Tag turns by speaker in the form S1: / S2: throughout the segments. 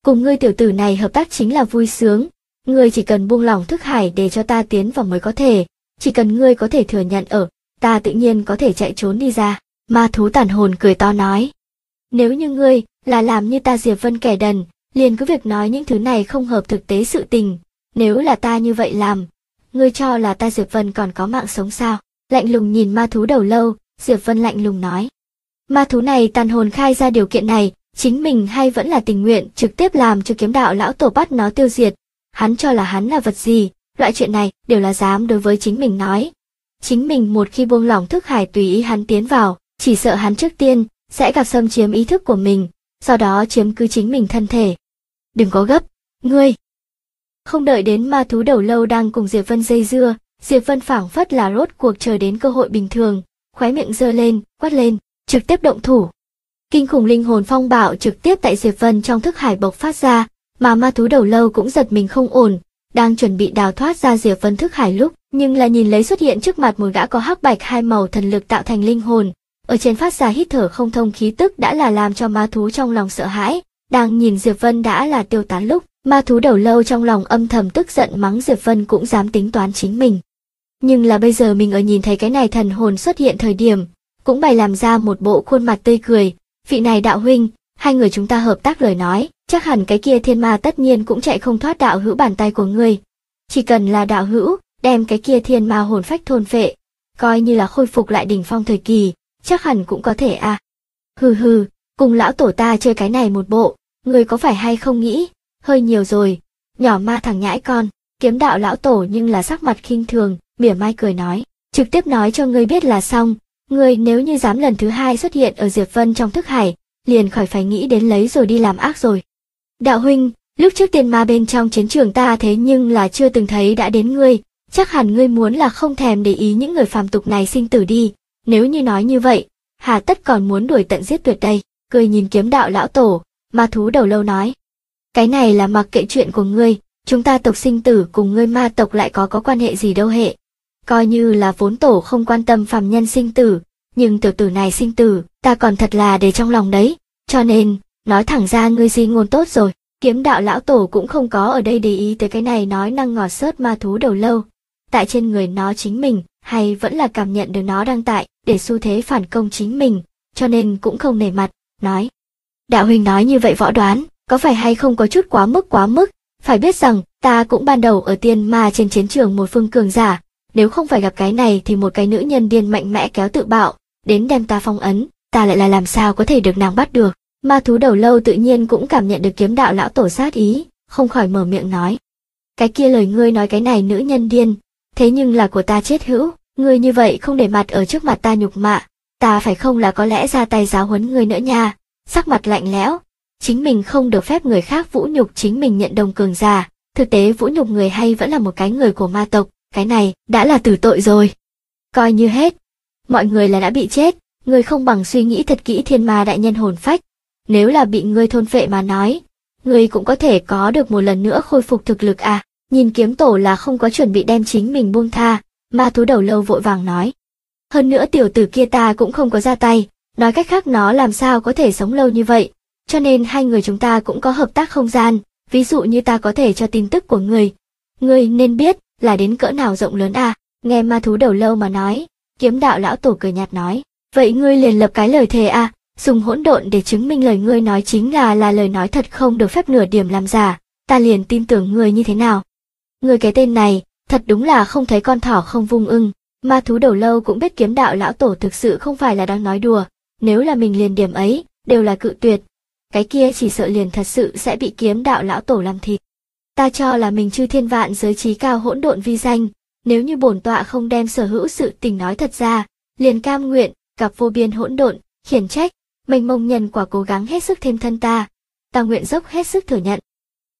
S1: cùng ngươi tiểu tử này hợp tác chính là vui sướng. Ngươi chỉ cần buông lỏng thức hải để cho ta tiến vào mới có thể, chỉ cần ngươi có thể thừa nhận ta tự nhiên có thể chạy trốn đi ra. Ma thú tàn hồn cười to nói. Nếu như ngươi là làm như ta Diệp Vân kẻ đần, liền cứ việc nói những thứ này không hợp thực tế sự tình. Nếu là ta như vậy làm, ngươi cho là ta Diệp Vân còn có mạng sống sao? Lạnh lùng nhìn ma thú đầu lâu, Diệp Vân lạnh lùng nói. Ma thú này tàn hồn khai ra điều kiện này, chính mình hay vẫn là tình nguyện trực tiếp làm cho kiếm đạo lão tổ bắt nó tiêu diệt. Hắn cho là hắn là vật gì, loại chuyện này đều là dám đối với chính mình nói. Chính mình một khi buông lỏng thức hải tùy ý hắn tiến vào, chỉ sợ hắn trước tiên sẽ gặp xâm chiếm ý thức của mình, sau đó chiếm cứ chính mình thân thể. Đừng có gấp, ngươi. Không đợi đến ma thú đầu lâu đang cùng Diệp Vân dây dưa, Diệp Vân phảng phất là rốt cuộc chờ đến cơ hội bình thường, khóe miệng giơ lên, quát lên, trực tiếp động thủ. Kinh khủng linh hồn phong bạo trực tiếp tại Diệp Vân trong thức hải bộc phát ra, mà ma thú đầu lâu cũng giật mình không ổn, đang chuẩn bị đào thoát ra Diệp Vân thức hải lúc, nhưng là nhìn lấy xuất hiện trước mặt một gã có hắc bạch hai màu thần lực tạo thành linh hồn, ở trên phát ra hít thở không thông khí tức đã là làm cho ma thú trong lòng sợ hãi, đang nhìn Diệp Vân đã là tiêu tán lúc, ma thú đầu lâu trong lòng âm thầm tức giận mắng Diệp Vân cũng dám tính toán chính mình. Nhưng là bây giờ mình ở nhìn thấy cái này thần hồn xuất hiện thời điểm, cũng bày làm ra một bộ khuôn mặt tươi cười, vị này đạo huynh, hai người chúng ta hợp tác lời nói, chắc hẳn cái kia thiên ma tất nhiên cũng chạy không thoát đạo hữu bàn tay của ngươi. Chỉ cần là đạo hữu, đem cái kia thiên ma hồn phách thôn phệ, coi như là khôi phục lại đỉnh phong thời kỳ, chắc hẳn cũng có thể à. Hừ hừ, cùng lão tổ ta chơi cái này một bộ, ngươi có phải hay không nghĩ, hơi nhiều rồi, nhỏ ma thằng nhãi con. Kiếm đạo lão tổ nhưng là sắc mặt khinh thường, mỉa mai cười nói, trực tiếp nói cho ngươi biết là xong, ngươi nếu như dám lần thứ hai xuất hiện ở Diệp Vân trong thức hải, liền khỏi phải nghĩ đến lấy rồi đi làm ác rồi. Đạo huynh, lúc trước tiên ma bên trong chiến trường ta thế nhưng là chưa từng thấy đã đến ngươi, chắc hẳn ngươi muốn là không thèm để ý những người phàm tục này sinh tử đi, nếu như nói như vậy, hà tất còn muốn đuổi tận giết tuyệt đây. Cười nhìn kiếm đạo lão tổ, ma thú đầu lâu nói, cái này là mặc kệ chuyện của ngươi, chúng ta tộc sinh tử cùng ngươi ma tộc lại có quan hệ gì đâu hệ. Coi như là vốn tổ không quan tâm phàm nhân sinh tử, nhưng tiểu tử này sinh tử, ta còn thật là để trong lòng đấy, cho nên, nói thẳng ra ngươi di ngôn tốt rồi. Kiếm đạo lão tổ cũng không có ở đây để ý tới cái này nói năng ngọt xớt ma thú đầu lâu. Tại trên người nó chính mình, hay vẫn là cảm nhận được nó đang tại, để xu thế phản công chính mình, cho nên cũng không nể mặt, nói. Đạo huynh nói như vậy võ đoán, có phải hay không có chút quá mức, phải biết rằng, ta cũng ban đầu ở tiên ma trên chiến trường một phương cường giả, nếu không phải gặp cái này thì một cái nữ nhân điên mạnh mẽ kéo tự bạo, đến đem ta phong ấn, ta lại là làm sao có thể được nàng bắt được. Ma thú đầu lâu tự nhiên cũng cảm nhận được kiếm đạo lão tổ sát ý, không khỏi mở miệng nói. Cái kia lời ngươi nói cái này nữ nhân điên, thế nhưng là của ta chết hữu, ngươi như vậy không để mặt ở trước mặt ta nhục mạ, ta phải không là có lẽ ra tay giáo huấn ngươi nữa nha. Sắc mặt lạnh lẽo, chính mình không được phép người khác vũ nhục chính mình nhận đồng cường giả, thực tế vũ nhục người hay vẫn là một cái người của ma tộc, cái này đã là tử tội rồi. Coi như hết, mọi người là đã bị chết, ngươi không bằng suy nghĩ thật kỹ thiên ma đại nhân hồn phách. Nếu là bị ngươi thôn phệ mà nói, ngươi cũng có thể có được một lần nữa khôi phục thực lực à. Nhìn kiếm tổ là không có chuẩn bị đem chính mình buông tha, ma thú đầu lâu vội vàng nói. Hơn nữa tiểu tử kia ta cũng không có ra tay, nói cách khác nó làm sao có thể sống lâu như vậy, cho nên hai người chúng ta cũng có hợp tác không gian, ví dụ như ta có thể cho tin tức của ngươi nên biết là đến cỡ nào rộng lớn à. Nghe ma thú đầu lâu mà nói, kiếm đạo lão tổ cười nhạt nói, vậy ngươi liền lập cái lời thề à, dùng hỗn độn để chứng minh lời ngươi nói chính là lời nói thật không được phép nửa điểm làm giả, ta liền tin tưởng ngươi như thế nào. Ngươi cái tên này, thật đúng là không thấy con thỏ không vung ưng. Ma thú đầu lâu cũng biết kiếm đạo lão tổ thực sự không phải là đang nói đùa, nếu là mình liền điểm ấy, đều là cự tuyệt. Cái kia chỉ sợ liền thật sự sẽ bị kiếm đạo lão tổ làm thịt. Ta cho là mình chư thiên vạn giới trí cao hỗn độn vi danh, nếu như bổn tọa không đem sở hữu sự tình nói thật ra, liền cam nguyện, gặp vô biên hỗn độn, khiển trách, mênh mông nhân quả cố gắng hết sức thêm thân ta nguyện dốc hết sức thừa nhận.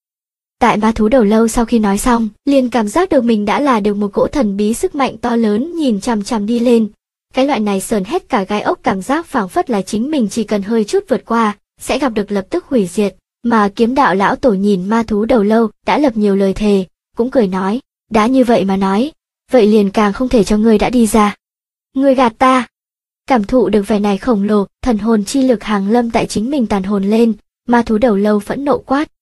S1: Tại ma thú đầu lâu sau khi nói xong, liền cảm giác được mình đã là được một cỗ thần bí sức mạnh to lớn nhìn chằm chằm đi lên. Cái loại này sờn hết cả gai ốc cảm giác phảng phất là chính mình chỉ cần hơi chút vượt qua, sẽ gặp được lập tức hủy diệt. Mà kiếm đạo lão tổ nhìn ma thú đầu lâu đã lập nhiều lời thề, cũng cười nói, đã như vậy mà nói, vậy liền càng không thể cho ngươi đã đi ra. Ngươi gạt ta. Cảm thụ được vẻ này khổng lồ, thần hồn chi lực hàng lâm tại chính mình tàn hồn lên, ma thú đầu lâu phẫn nộ quát.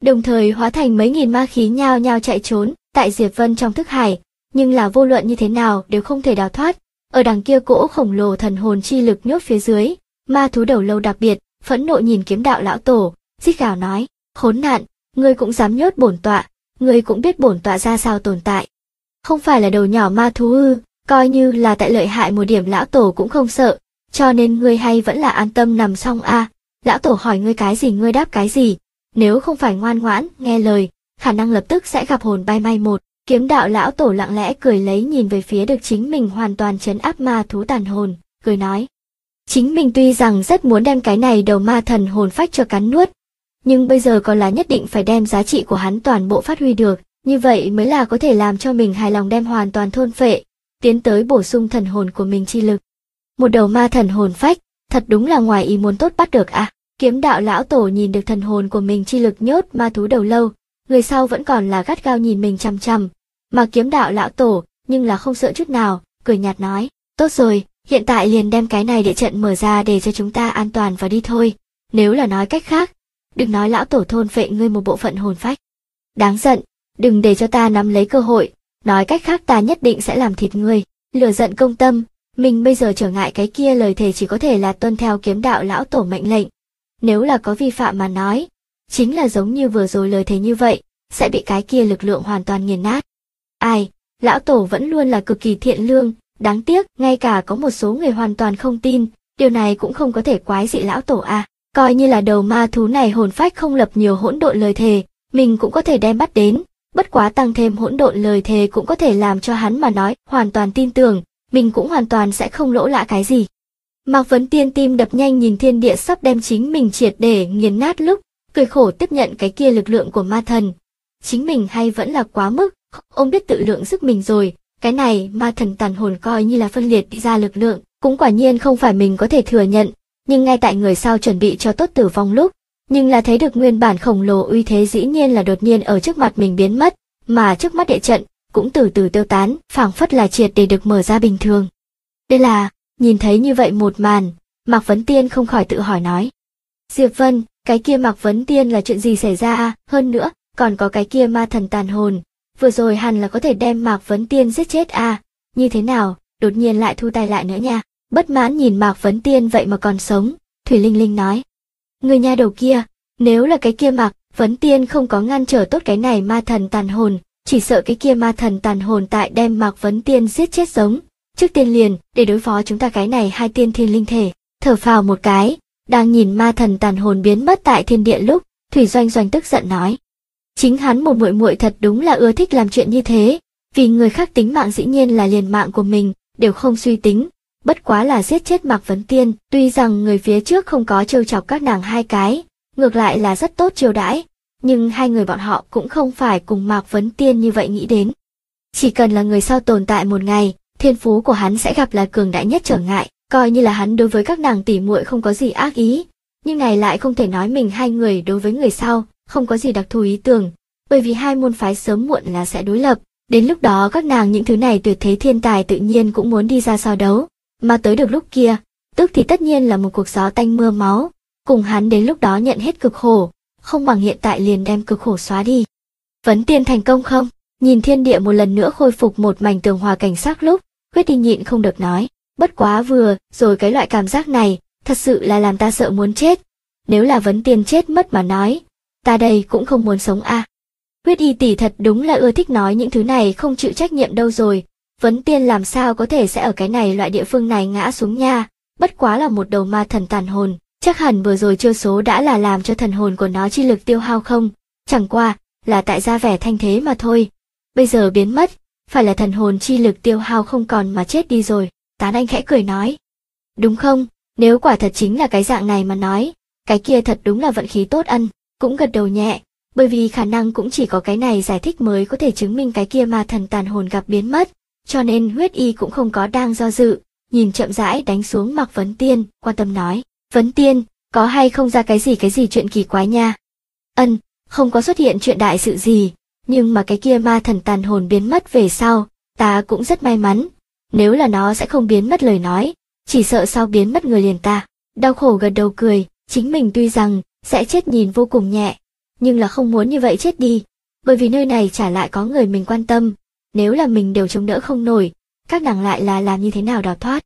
S1: đồng thời hóa thành mấy nghìn ma khí nhao nhao chạy trốn tại Diệp Vân trong thức hải, nhưng là vô luận như thế nào đều không thể đào thoát. Ở đằng kia cỗ khổng lồ thần hồn chi lực nhốt phía dưới, ma thú đầu lâu đặc biệt phẫn nộ nhìn Kiếm Đạo lão tổ, rít gào nói: khốn nạn, ngươi cũng dám nhốt bổn tọa, ngươi cũng biết bổn tọa ra sao tồn tại. Không phải là đầu nhỏ ma thú ư? Coi như là tại lợi hại một điểm lão tổ cũng không sợ, cho nên ngươi hay vẫn là an tâm nằm xong a. Lão tổ hỏi ngươi cái gì ngươi đáp cái gì, nếu không phải ngoan ngoãn nghe lời, khả năng lập tức sẽ gặp hồn bay may một. Kiếm Đạo lão tổ lặng lẽ cười lấy nhìn về phía được chính mình hoàn toàn trấn áp ma thú tàn hồn, cười nói: chính mình tuy rằng rất muốn đem cái này đầu ma thần hồn phách cho cắn nuốt, nhưng bây giờ còn là nhất định phải đem giá trị của hắn toàn bộ phát huy được, như vậy mới là có thể làm cho mình hài lòng đem hoàn toàn thôn phệ, tiến tới bổ sung thần hồn của mình chi lực. Một đầu ma thần hồn phách, thật đúng là ngoài ý muốn tốt bắt được à. Kiếm Đạo lão tổ nhìn được thần hồn của mình chi lực nhốt ma thú đầu lâu, người sau vẫn còn là gắt gao nhìn mình chằm chằm, mà Kiếm Đạo lão tổ nhưng là không sợ chút nào, cười nhạt nói: tốt rồi, hiện tại liền đem cái này địa trận mở ra để cho chúng ta an toàn vào đi thôi. Nếu là nói cách khác, đừng nói lão tổ thôn phệ ngươi một bộ phận hồn phách. Đáng giận, đừng để cho ta nắm lấy cơ hội, nói cách khác ta nhất định sẽ làm thịt ngươi. Lửa giận công tâm, mình bây giờ trở ngại cái kia lời thề chỉ có thể là tuân theo Kiếm Đạo lão tổ mệnh lệnh. Nếu là có vi phạm mà nói, chính là giống như vừa rồi lời thề như vậy, sẽ bị cái kia lực lượng hoàn toàn nghiền nát. Ai, lão tổ vẫn luôn là cực kỳ thiện lương, đáng tiếc ngay cả có một số người hoàn toàn không tin, điều này cũng không có thể quái dị lão tổ à. Coi như là đầu ma thú này hồn phách không lập nhiều hỗn độn lời thề, mình cũng có thể đem bắt đến, bất quá tăng thêm hỗn độn lời thề cũng có thể làm cho hắn mà nói hoàn toàn tin tưởng, mình cũng hoàn toàn sẽ không lỗ lã cái gì. Mạc Vấn Tiên tim đập nhanh nhìn thiên địa sắp đem chính mình triệt để nghiền nát lúc, cười khổ tiếp nhận cái kia lực lượng của ma thần. Chính mình hay vẫn là quá mức, ông biết tự lượng sức mình rồi, cái này ma thần tàn hồn coi như là phân liệt đi ra lực lượng, cũng quả nhiên không phải mình có thể thừa nhận, nhưng ngay tại người sau chuẩn bị cho tốt tử vong lúc, nhưng là thấy được nguyên bản khổng lồ uy thế dĩ nhiên là đột nhiên ở trước mặt mình biến mất, mà trước mắt địa trận cũng từ từ tiêu tán, phảng phất là triệt để được mở ra bình thường. Đây là, nhìn thấy như vậy một màn, Mạc Vấn Tiên không khỏi tự hỏi nói: Diệp Vân, cái kia Mạc Vấn Tiên là chuyện gì xảy ra à? Hơn nữa, còn có cái kia ma thần tàn hồn, vừa rồi hẳn là có thể đem Mạc Vấn Tiên giết chết à, như thế nào, đột nhiên lại thu tay lại nữa nha. Bất mãn nhìn Mạc Vấn Tiên vậy mà còn sống, Thủy Linh Linh nói: người nha đầu kia, nếu là cái kia Mạc Vấn Tiên không có ngăn trở tốt cái này ma thần tàn hồn, chỉ sợ cái kia ma thần tàn hồn tại đem Mạc Vấn Tiên giết chết sống. Trước tiên liền, để đối phó chúng ta cái này hai tiên thiên linh thể. Thở phào một cái, đang nhìn ma thần tàn hồn biến mất tại thiên địa lúc, Thủy Doanh Doanh tức giận nói: chính hắn một muội muội thật đúng là ưa thích làm chuyện như thế, vì người khác tính mạng dĩ nhiên là liền mạng của mình, đều không suy tính, bất quá là giết chết Mạc Vấn Tiên. Tuy rằng người phía trước không có trêu chọc các nàng hai cái, ngược lại là rất tốt chiêu đãi, nhưng hai người bọn họ cũng không phải cùng Mạc Vấn Tiên như vậy nghĩ đến. Chỉ cần là người sau tồn tại một ngày, thiên phú của hắn sẽ gặp là cường đại nhất trở ngại, coi như là hắn đối với các nàng tỷ muội không có gì ác ý, nhưng này lại không thể nói mình hai người đối với người sau không có gì đặc thù ý tưởng, bởi vì hai môn phái sớm muộn là sẽ đối lập, đến lúc đó các nàng những thứ này tuyệt thế thiên tài tự nhiên cũng muốn đi ra so đấu, mà tới được lúc kia, tức thì tất nhiên là một cuộc gió tanh mưa máu, cùng hắn đến lúc đó nhận hết cực khổ, không bằng hiện tại liền đem cực khổ xóa đi. Vấn Tiên thành công không? Nhìn thiên địa một lần nữa khôi phục một mảnh tường hòa cảnh sắc lúc, Huyết đi nhịn không được nói, bất quá vừa rồi cái loại cảm giác này, thật sự là làm ta sợ muốn chết. Nếu là Vấn Tiên chết mất mà nói, ta đây cũng không muốn sống a. Huyết y tỷ thật đúng là ưa thích nói những thứ này không chịu trách nhiệm đâu rồi. Vấn Tiên làm sao có thể sẽ ở cái này loại địa phương này ngã xuống nha, bất quá là một đầu ma thần tàn hồn, chắc hẳn vừa rồi chiêu số đã là làm cho thần hồn của nó chi lực tiêu hao không, chẳng qua là tại ra vẻ thanh thế mà thôi. Bây giờ biến mất, phải là thần hồn chi lực tiêu hao không còn mà chết đi rồi. Tán Anh khẽ cười nói: đúng không, nếu quả thật chính là cái dạng này mà nói, cái kia thật đúng là vận khí tốt ăn, cũng gật đầu nhẹ, bởi vì khả năng cũng chỉ có cái này giải thích mới có thể chứng minh cái kia ma thần tàn hồn gặp biến mất, cho nên Huyết y cũng không có đang do dự, nhìn chậm rãi đánh xuống Mạc Vấn Tiên, quan tâm nói: Vấn Tiên, có hay không ra cái gì chuyện kỳ quái nha? Không có xuất hiện chuyện đại sự gì, nhưng mà cái kia ma thần tàn hồn biến mất về sau, ta cũng rất may mắn, nếu là nó sẽ không biến mất lời nói, chỉ sợ sau biến mất người liền ta. Đau khổ gật đầu cười, chính mình tuy rằng sẽ chết nhìn vô cùng nhẹ, nhưng là không muốn như vậy chết đi, bởi vì nơi này trả lại có người mình quan tâm, nếu là mình đều chống đỡ không nổi, các nàng lại là làm như thế nào đào thoát.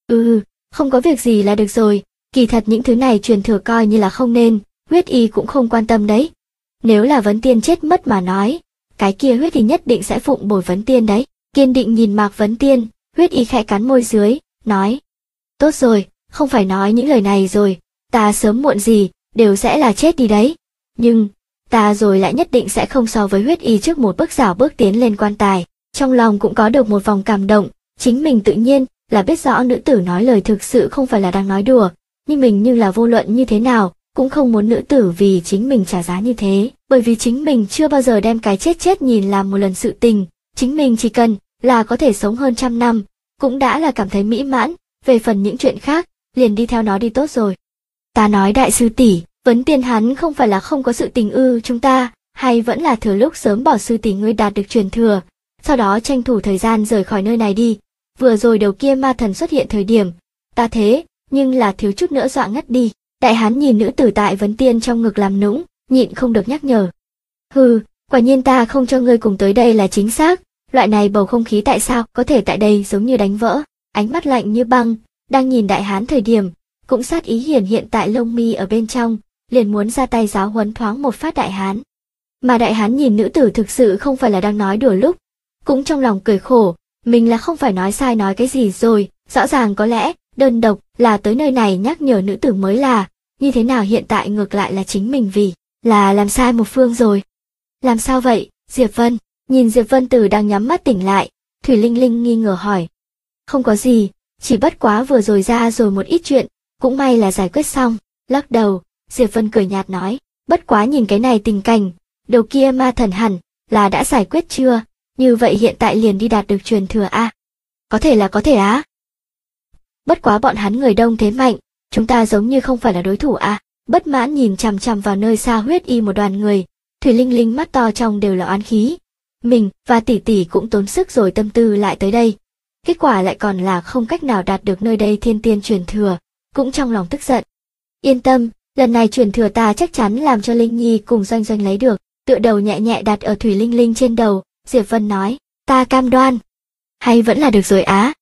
S1: Không có việc gì là được rồi, kỳ thật những thứ này truyền thừa coi như là không nên, huyết y cũng không quan tâm đấy. Nếu là Vấn Tiên chết mất mà nói, cái kia huyết y nhất định sẽ phụng bồi Vấn Tiên đấy. Kiên định nhìn Mạc Vấn Tiên, huyết y khẽ cắn môi dưới, nói. Tốt rồi, không phải nói những lời này rồi, ta sớm muộn gì, đều sẽ là chết đi đấy. Nhưng, ta rồi lại nhất định sẽ không so với huyết y trước một bước rảo bước tiến lên quan tài. Trong lòng cũng có được một vòng cảm động, chính mình tự nhiên là biết rõ nữ tử nói lời thực sự không phải là đang nói đùa, nhưng mình nhưng là vô luận như thế nào, cũng không muốn nữ tử vì chính mình trả giá như thế, bởi vì chính mình chưa bao giờ đem cái chết nhìn làm một lần sự tình, chính mình chỉ cần là có thể sống hơn 100 năm, cũng đã là cảm thấy mỹ mãn, về phần những chuyện khác, liền đi theo nó đi tốt rồi. Ta nói đại sư tỷ, Vấn Tiên hắn không phải là không có sự tình chúng ta, hay vẫn là thừa lúc sớm bỏ sư tỷ ngươi đạt được truyền thừa, sau đó tranh thủ thời gian rời khỏi nơi này đi. Vừa rồi đầu kia ma thần xuất hiện thời điểm, ta thế, nhưng là thiếu chút nữa dọa ngất đi. Đại hán nhìn nữ tử tại Vấn Tiên trong ngực làm nũng, nhịn không được nhắc nhở. Quả nhiên ta không cho ngươi cùng tới đây là chính xác, loại này bầu không khí tại sao có thể tại đây giống như đánh vỡ. Ánh mắt lạnh như băng, đang nhìn đại hán thời điểm, cũng sát ý hiển hiện tại lông mi ở bên trong, liền muốn ra tay giáo huấn thoáng một phát đại hán. Mà đại hán nhìn nữ tử thực sự không phải là đang nói đùa lúc, cũng trong lòng cười khổ, mình là không phải nói sai nói cái gì rồi, rõ ràng có lẽ, đơn độc là tới nơi này nhắc nhở nữ tử mới là, như thế nào hiện tại ngược lại là chính mình vì là làm sai một phương rồi. Làm sao vậy, Diệp Vân? Nhìn Diệp Vân Tử đang nhắm mắt tỉnh lại, Thủy Linh Linh nghi ngờ hỏi. Không có gì, chỉ bất quá vừa rồi ra rồi một ít chuyện, cũng may là giải quyết xong. Lắc đầu, Diệp Vân cười nhạt nói, bất quá nhìn cái này tình cảnh, đầu kia ma thần hẳn là đã giải quyết chưa, như vậy hiện tại liền đi đạt được truyền thừa a. Có thể là có thể á. Bất quá bọn hắn người đông thế mạnh, chúng ta giống như không phải là đối thủ a. Bất mãn nhìn chằm chằm vào nơi xa huyết y một đoàn người, Thủy Linh Linh mắt to trong đều là oán khí. Mình và tỷ tỷ cũng tốn sức rồi tâm tư lại tới đây, kết quả lại còn là không cách nào đạt được nơi đây thiên tiên truyền thừa, cũng trong lòng tức giận. Yên tâm, lần này truyền thừa ta chắc chắn làm cho Linh Nhi cùng Doanh Doanh lấy được. Tựa đầu nhẹ nhẹ đặt ở Thủy Linh Linh trên đầu, Diệp Vân nói, ta cam đoan. Hay vẫn là được rồi á.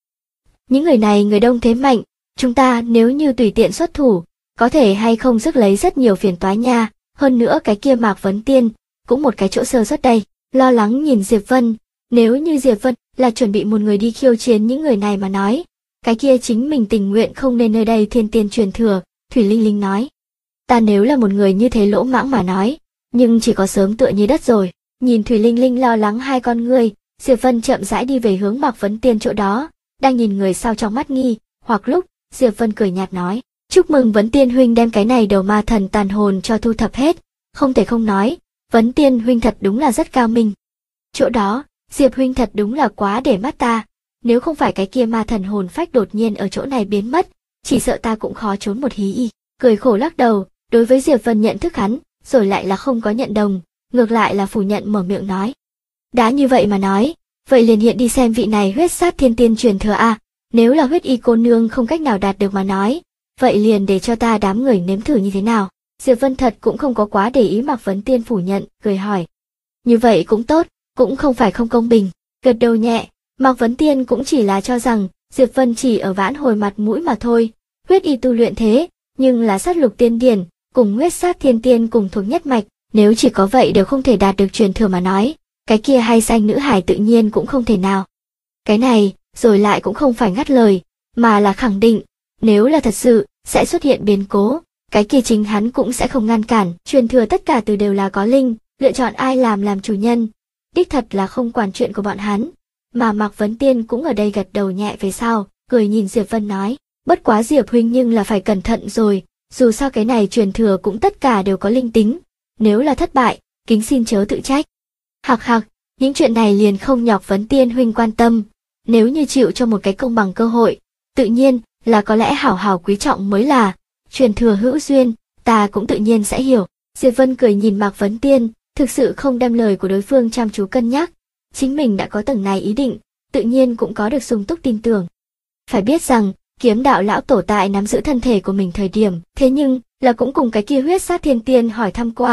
S1: Những người này người đông thế mạnh, chúng ta nếu như tùy tiện xuất thủ, có thể hay không rước lấy rất nhiều phiền toái nha, hơn nữa cái kia Mạc Vấn Tiên, cũng một cái chỗ sơ suất đây. Lo lắng nhìn Diệp Vân, nếu như Diệp Vân là chuẩn bị một người đi khiêu chiến những người này mà nói, cái kia chính mình tình nguyện không nên nơi đây thiên tiên truyền thừa, Thủy Linh Linh nói. Ta nếu là một người như thế lỗ mãng mà nói, nhưng chỉ có sớm tựa như đất rồi. Nhìn Thủy Linh Linh lo lắng hai con ngươi, Diệp Vân chậm rãi đi về hướng Mạc Vấn Tiên chỗ đó, đang nhìn người sau trong mắt nghi, hoặc lúc, Diệp Vân cười nhạt nói, chúc mừng Vấn Tiên huynh đem cái này đầu ma thần tàn hồn cho thu thập hết, không thể không nói, Vấn Tiên huynh thật đúng là rất cao minh. Chỗ đó, Diệp huynh thật đúng là quá để mắt ta, nếu không phải cái kia ma thần hồn phách đột nhiên ở chỗ này biến mất, chỉ sợ ta cũng khó trốn một hí y. Cười khổ lắc đầu, đối với Diệp Vân nhận thức hắn, rồi lại là không có nhận đồng, ngược lại là phủ nhận mở miệng nói. Đã như vậy mà nói, vậy liền hiện đi xem vị này huyết sát thiên tiên truyền thừa a, nếu là huyết y cô nương không cách nào đạt được mà nói, vậy liền để cho ta đám người nếm thử như thế nào. Diệp Vân thật cũng không có quá để ý Mạc Vấn Tiên phủ nhận, cười hỏi. Như vậy cũng tốt, cũng không phải không công bình. Gật đầu nhẹ, Mạc Vấn Tiên cũng chỉ là cho rằng Diệp Vân chỉ ở vãn hồi mặt mũi mà thôi. Huyết y tu luyện thế, nhưng là sát lục tiên điển, cùng huyết sát thiên tiên cùng thuộc nhất mạch, nếu chỉ có vậy đều không thể đạt được truyền thừa mà nói, cái kia hay danh nữ hải tự nhiên cũng không thể nào. Cái này, rồi lại cũng không phải ngắt lời, mà là khẳng định, nếu là thật sự, sẽ xuất hiện biến cố, cái kia chính hắn cũng sẽ không ngăn cản, truyền thừa tất cả từ đều là có linh, lựa chọn ai làm chủ nhân, đích thật là không quản chuyện của bọn hắn. Mà Mạc Vấn Tiên cũng ở đây gật đầu nhẹ về sau, cười nhìn Diệp Vân nói, bất quá Diệp huynh nhưng là phải cẩn thận rồi, dù sao cái này truyền thừa cũng tất cả đều có linh tính, nếu là thất bại, kính xin chớ tự trách. Hạc, những chuyện này liền không nhọc Vấn Tiên huynh quan tâm, nếu như chịu cho một cái công bằng cơ hội, tự nhiên là có lẽ hảo hảo quý trọng mới là, truyền thừa hữu duyên, ta cũng tự nhiên sẽ hiểu. Diệp Vân cười nhìn Mạc Vấn Tiên, thực sự không đem lời của đối phương chăm chú cân nhắc, chính mình đã có tầng này ý định, tự nhiên cũng có được sung túc tin tưởng. Phải biết rằng, Kiếm đạo lão tổ tại nắm giữ thân thể của mình thời điểm, thế nhưng là cũng cùng cái kia huyết sát thiên tiên hỏi thăm qua,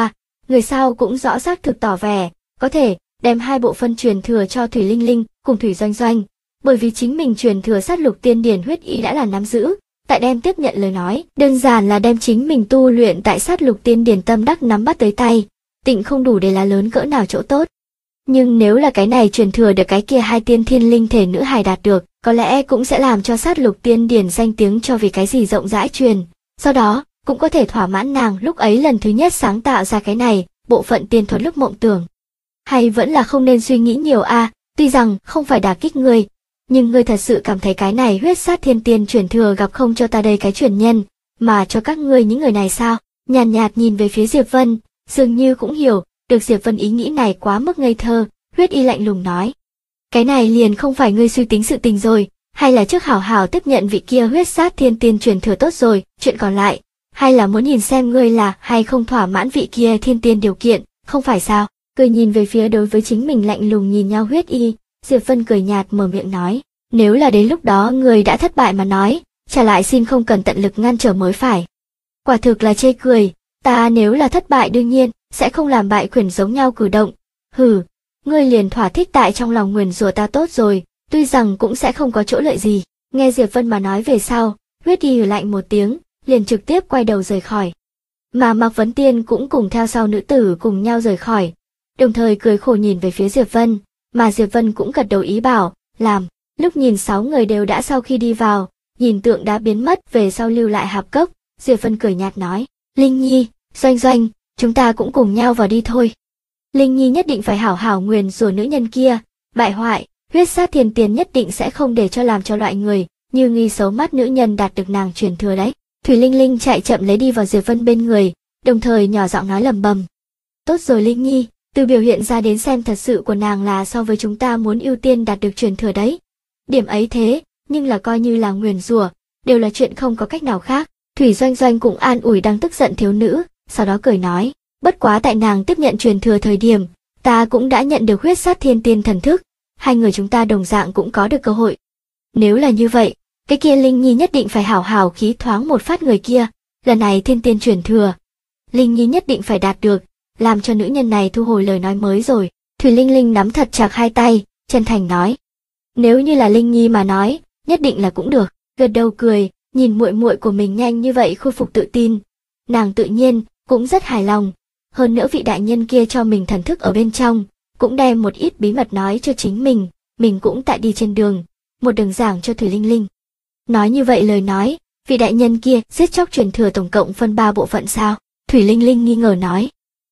S1: Người sau cũng rõ xác thực tỏ vẻ, có thể đem hai bộ phân truyền thừa cho Thủy Linh Linh cùng Thủy Doanh Doanh, bởi vì chính mình truyền thừa sát lục tiên điển huyết ý đã là nắm giữ, tại đem tiếp nhận lời nói, đơn giản là đem chính mình tu luyện tại sát lục tiên điển tâm đắc nắm bắt tới tay, tịnh không đủ để là lớn cỡ nào chỗ tốt. Nhưng nếu là cái này truyền thừa được cái kia hai tiên thiên linh thể nữ hài đạt được, có lẽ cũng sẽ làm cho sát lục tiên điển danh tiếng cho vì cái gì rộng rãi truyền, sau đó cũng có thể thỏa mãn nàng lúc ấy lần thứ nhất sáng tạo ra cái này bộ phận tiên thuật lúc mộng tưởng. Hay vẫn là không nên suy nghĩ nhiều a, tuy rằng không phải đả kích ngươi, nhưng ngươi thật sự cảm thấy cái này huyết sát thiên tiên truyền thừa gặp không cho ta đây cái truyền nhân, mà cho các ngươi những người này sao? Nhàn nhạt nhìn về phía Diệp Vân, dường như cũng hiểu được Diệp Vân ý nghĩ này quá mức ngây thơ, huyết y lạnh lùng nói. Cái này liền không phải ngươi suy tính sự tình rồi, hay là trước hảo hảo tiếp nhận vị kia huyết sát thiên tiên truyền thừa tốt rồi, chuyện còn lại, hay là muốn nhìn xem ngươi là hay không thỏa mãn vị kia thiên tiên điều kiện, không phải sao? Cười nhìn về phía đối với chính mình lạnh lùng nhìn nhau huyết y, Diệp Vân cười nhạt mở miệng nói, nếu là đến lúc đó người đã thất bại mà nói, trả lại xin không cần tận lực ngăn trở mới phải. Quả thực là chê cười, ta nếu là thất bại đương nhiên sẽ không làm bại khuyển giống nhau cử động. Hừ, ngươi liền thỏa thích tại trong lòng nguyền rủa ta tốt rồi, tuy rằng cũng sẽ không có chỗ lợi gì. Nghe Diệp Vân mà nói về sau, huyết y hừ lạnh một tiếng, liền trực tiếp quay đầu rời khỏi. Mà Mạc Vấn Tiên cũng cùng theo sau nữ tử cùng nhau rời khỏi, đồng thời cười khổ nhìn về phía Diệp Vân, mà Diệp Vân cũng gật đầu ý bảo, làm. Lúc nhìn 6 người đều đã sau khi đi vào, nhìn tượng đã biến mất về sau lưu lại hạp cốc, Diệp Vân cười nhạt nói, Linh Nhi, Doanh Doanh, chúng ta cũng cùng nhau vào đi thôi. Linh Nhi nhất định phải hảo hảo nguyền rủa nữ nhân kia, bại hoại, huyết sát thiên tiên nhất định sẽ không để cho làm cho loại người như nghi xấu mắt nữ nhân đạt được nàng truyền thừa đấy. Thủy Linh Linh chạy chậm lấy đi vào Diệp Vân bên người, đồng thời nhỏ giọng nói lẩm bẩm. Tốt rồi Linh Nhi, từ biểu hiện ra đến xem thật sự của nàng là so với chúng ta muốn ưu tiên đạt được truyền thừa đấy. Điểm ấy thế, nhưng là coi như là nguyền rủa, đều là chuyện không có cách nào khác. Thủy Doanh Doanh cũng an ủi đang tức giận thiếu nữ, sau đó cười nói, bất quá tại nàng tiếp nhận truyền thừa thời điểm, ta cũng đã nhận được huyết sát thiên tiên thần thức, hai người chúng ta đồng dạng cũng có được cơ hội. Nếu là như vậy, cái kia Linh Nhi nhất định phải hảo hảo khí thoáng một phát người kia, lần này thiên tiên truyền thừa. Linh Nhi nhất định phải đạt được, làm cho nữ nhân này thu hồi lời nói mới rồi. Thủy Linh Linh nắm thật chặt hai tay, chân thành nói. Nếu như là Linh Nhi mà nói, nhất định là cũng được, gật đầu cười, nhìn muội muội của mình nhanh như vậy khôi phục tự tin. Nàng tự nhiên, cũng rất hài lòng, hơn nữa vị đại nhân kia cho mình thần thức ở bên trong, cũng đem một ít bí mật nói cho chính mình cũng tại đi trên đường, một đường giảng cho Thủy Linh Linh. Nói như vậy lời nói, vị đại nhân kia giết chóc truyền thừa tổng cộng phân 3 bộ phận sao? Thủy Linh Linh nghi ngờ nói.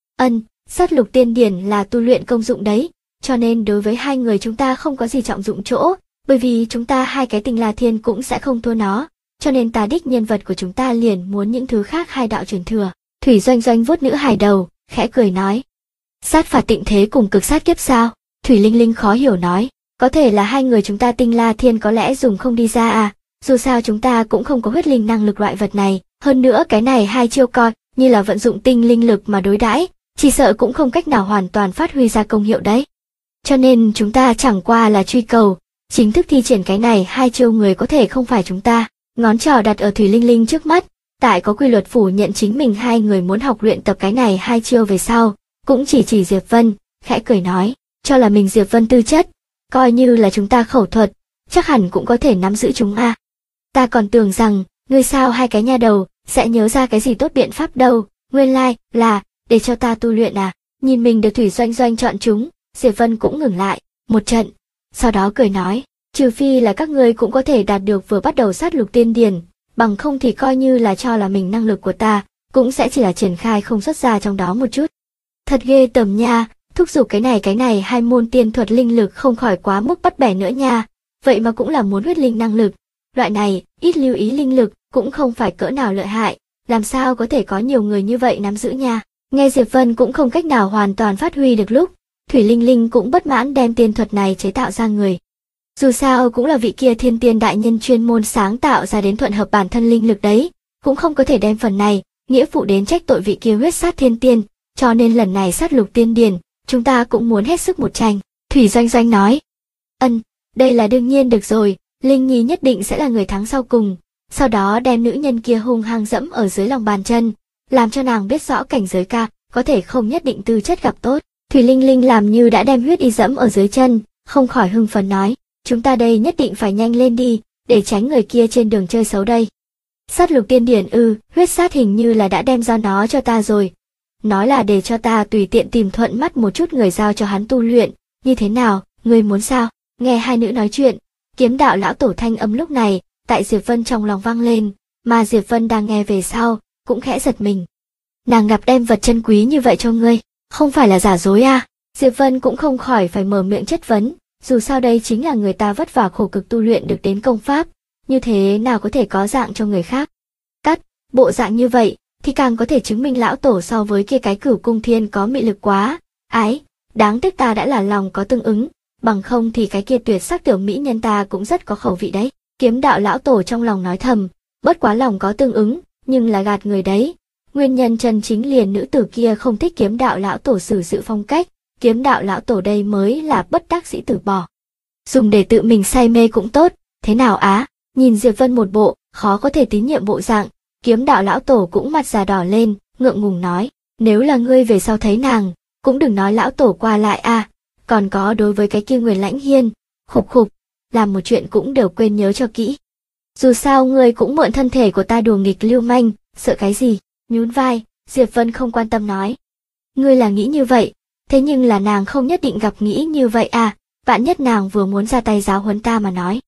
S1: Sát lục tiên điển là tu luyện công dụng đấy, cho nên đối với hai người chúng ta không có gì trọng dụng chỗ, bởi vì chúng ta hai cái Tinh La Thiên cũng sẽ không thua nó, cho nên ta đích nhân vật của chúng ta liền muốn những thứ khác hai đạo truyền thừa. Thủy Doanh Doanh vuốt nữ hài đầu, khẽ cười nói. Sát phạt tịnh thế cùng cực sát kiếp sao? Thủy Linh Linh khó hiểu nói, có thể là hai người chúng ta Tinh La Thiên có lẽ dùng không đi ra à, dù sao chúng ta cũng không có huyết linh năng lực loại vật này, hơn nữa cái này hai chiêu coi như là vận dụng tinh linh lực mà đối đãi, chỉ sợ cũng không cách nào hoàn toàn phát huy ra công hiệu đấy. Cho nên chúng ta chẳng qua là truy cầu, chính thức thi triển cái này hai chiêu người có thể không phải chúng ta. Ngón trỏ đặt ở Thủy Linh Linh trước mắt, tại có quy luật phủ nhận chính mình hai người muốn học luyện tập cái này hai chiêu về sau, cũng chỉ Diệp Vân, khẽ cười nói, cho là mình Diệp Vân tư chất, coi như là chúng ta khẩu thuật, chắc hẳn cũng có thể nắm giữ chúng a. Ta còn tưởng rằng, ngươi sao hai cái nha đầu, sẽ nhớ ra cái gì tốt biện pháp đâu, nguyên lai, là, để cho ta tu luyện à. Nhìn mình được Thủy Doanh Doanh chọn chúng, Diệp Vân cũng ngừng lại, một trận, sau đó cười nói, trừ phi là các ngươi cũng có thể đạt được vừa bắt đầu sát lục tiên điển, bằng không thì coi như là cho là mình năng lực của ta, cũng sẽ chỉ là triển khai không xuất ra trong đó một chút. Thật ghê tởm nha, thúc giục cái này hai môn tiên thuật linh lực không khỏi quá mức bắt bẻ nữa nha, vậy mà cũng là muốn huyết linh năng lực. Loại này, ít lưu ý linh lực, cũng không phải cỡ nào lợi hại, làm sao có thể có nhiều người như vậy nắm giữ nha. Nghe Diệp Vân cũng không cách nào hoàn toàn phát huy được lúc, Thủy Linh Linh cũng bất mãn đem tiên thuật này chế tạo ra người. Dù sao cũng là vị kia thiên tiên đại nhân chuyên môn sáng tạo ra đến thuận hợp bản thân linh lực đấy, cũng không có thể đem phần này, nghĩa vụ đến trách tội vị kia huyết sát thiên tiên, cho nên lần này sát lục tiên điển, chúng ta cũng muốn hết sức một tranh. Thủy Doanh Doanh nói, đây là đương nhiên được rồi, Linh Nhi nhất định sẽ là người thắng sau cùng, sau đó đem nữ nhân kia hung hăng dẫm ở dưới lòng bàn chân, làm cho nàng biết rõ cảnh giới ca có thể không nhất định tư chất gặp tốt. Thủy Linh Linh làm như đã đem huyết y dẫm ở dưới chân, không khỏi hưng phấn nói, chúng ta đây nhất định phải nhanh lên đi, để tránh người kia trên đường chơi xấu đây. Sát lục tiên điển huyết sát hình như là đã đem giao nó cho ta rồi. Nói là để cho ta tùy tiện tìm thuận mắt một chút người giao cho hắn tu luyện, như thế nào, ngươi muốn sao? Nghe hai nữ nói chuyện, kiếm đạo lão tổ thanh âm lúc này, tại Diệp Vân trong lòng vang lên, mà Diệp Vân đang nghe về sau, cũng khẽ giật mình. Nàng gặp đem vật chân quý như vậy cho ngươi, không phải là giả dối à? Diệp Vân cũng không khỏi phải mở miệng chất vấn, dù sao đây chính là người ta vất vả khổ cực tu luyện được đến công pháp, như thế nào có thể có dạng cho người khác. Bộ dạng như vậy, thì càng có thể chứng minh lão tổ so với kia cái Cửu Cung Thiên có mị lực quá. Ái, đáng tiếc ta đã là lòng có tương ứng, bằng không thì cái kia tuyệt sắc tiểu mỹ nhân ta cũng rất có khẩu vị đấy. Kiếm đạo lão tổ trong lòng nói thầm, bất quá lòng có tương ứng, nhưng là gạt người đấy. Nguyên nhân chân chính liền nữ tử kia không thích kiếm đạo lão tổ xử sự phong cách, kiếm đạo lão tổ đây mới là bất đắc dĩ từ bỏ. Dùng để tự mình say mê cũng tốt, thế nào á? Nhìn Diệp Vân một bộ, khó có thể tín nhiệm bộ dạng, kiếm đạo lão tổ cũng mặt già đỏ lên, ngượng ngùng nói, nếu là ngươi về sau thấy nàng, cũng đừng nói lão tổ qua lại à, còn có đối với cái kia Nguyên Lãnh Hiên, khục khục, làm một chuyện cũng đều quên nhớ cho kỹ. Dù sao ngươi cũng mượn thân thể của ta đùa nghịch lưu manh, sợ cái gì? Nhún vai, Diệp Vân không quan tâm nói. Ngươi là nghĩ như vậy, thế nhưng là nàng không nhất định gặp nghĩ như vậy à, vạn nhất nàng vừa muốn ra tay giáo huấn ta mà nói.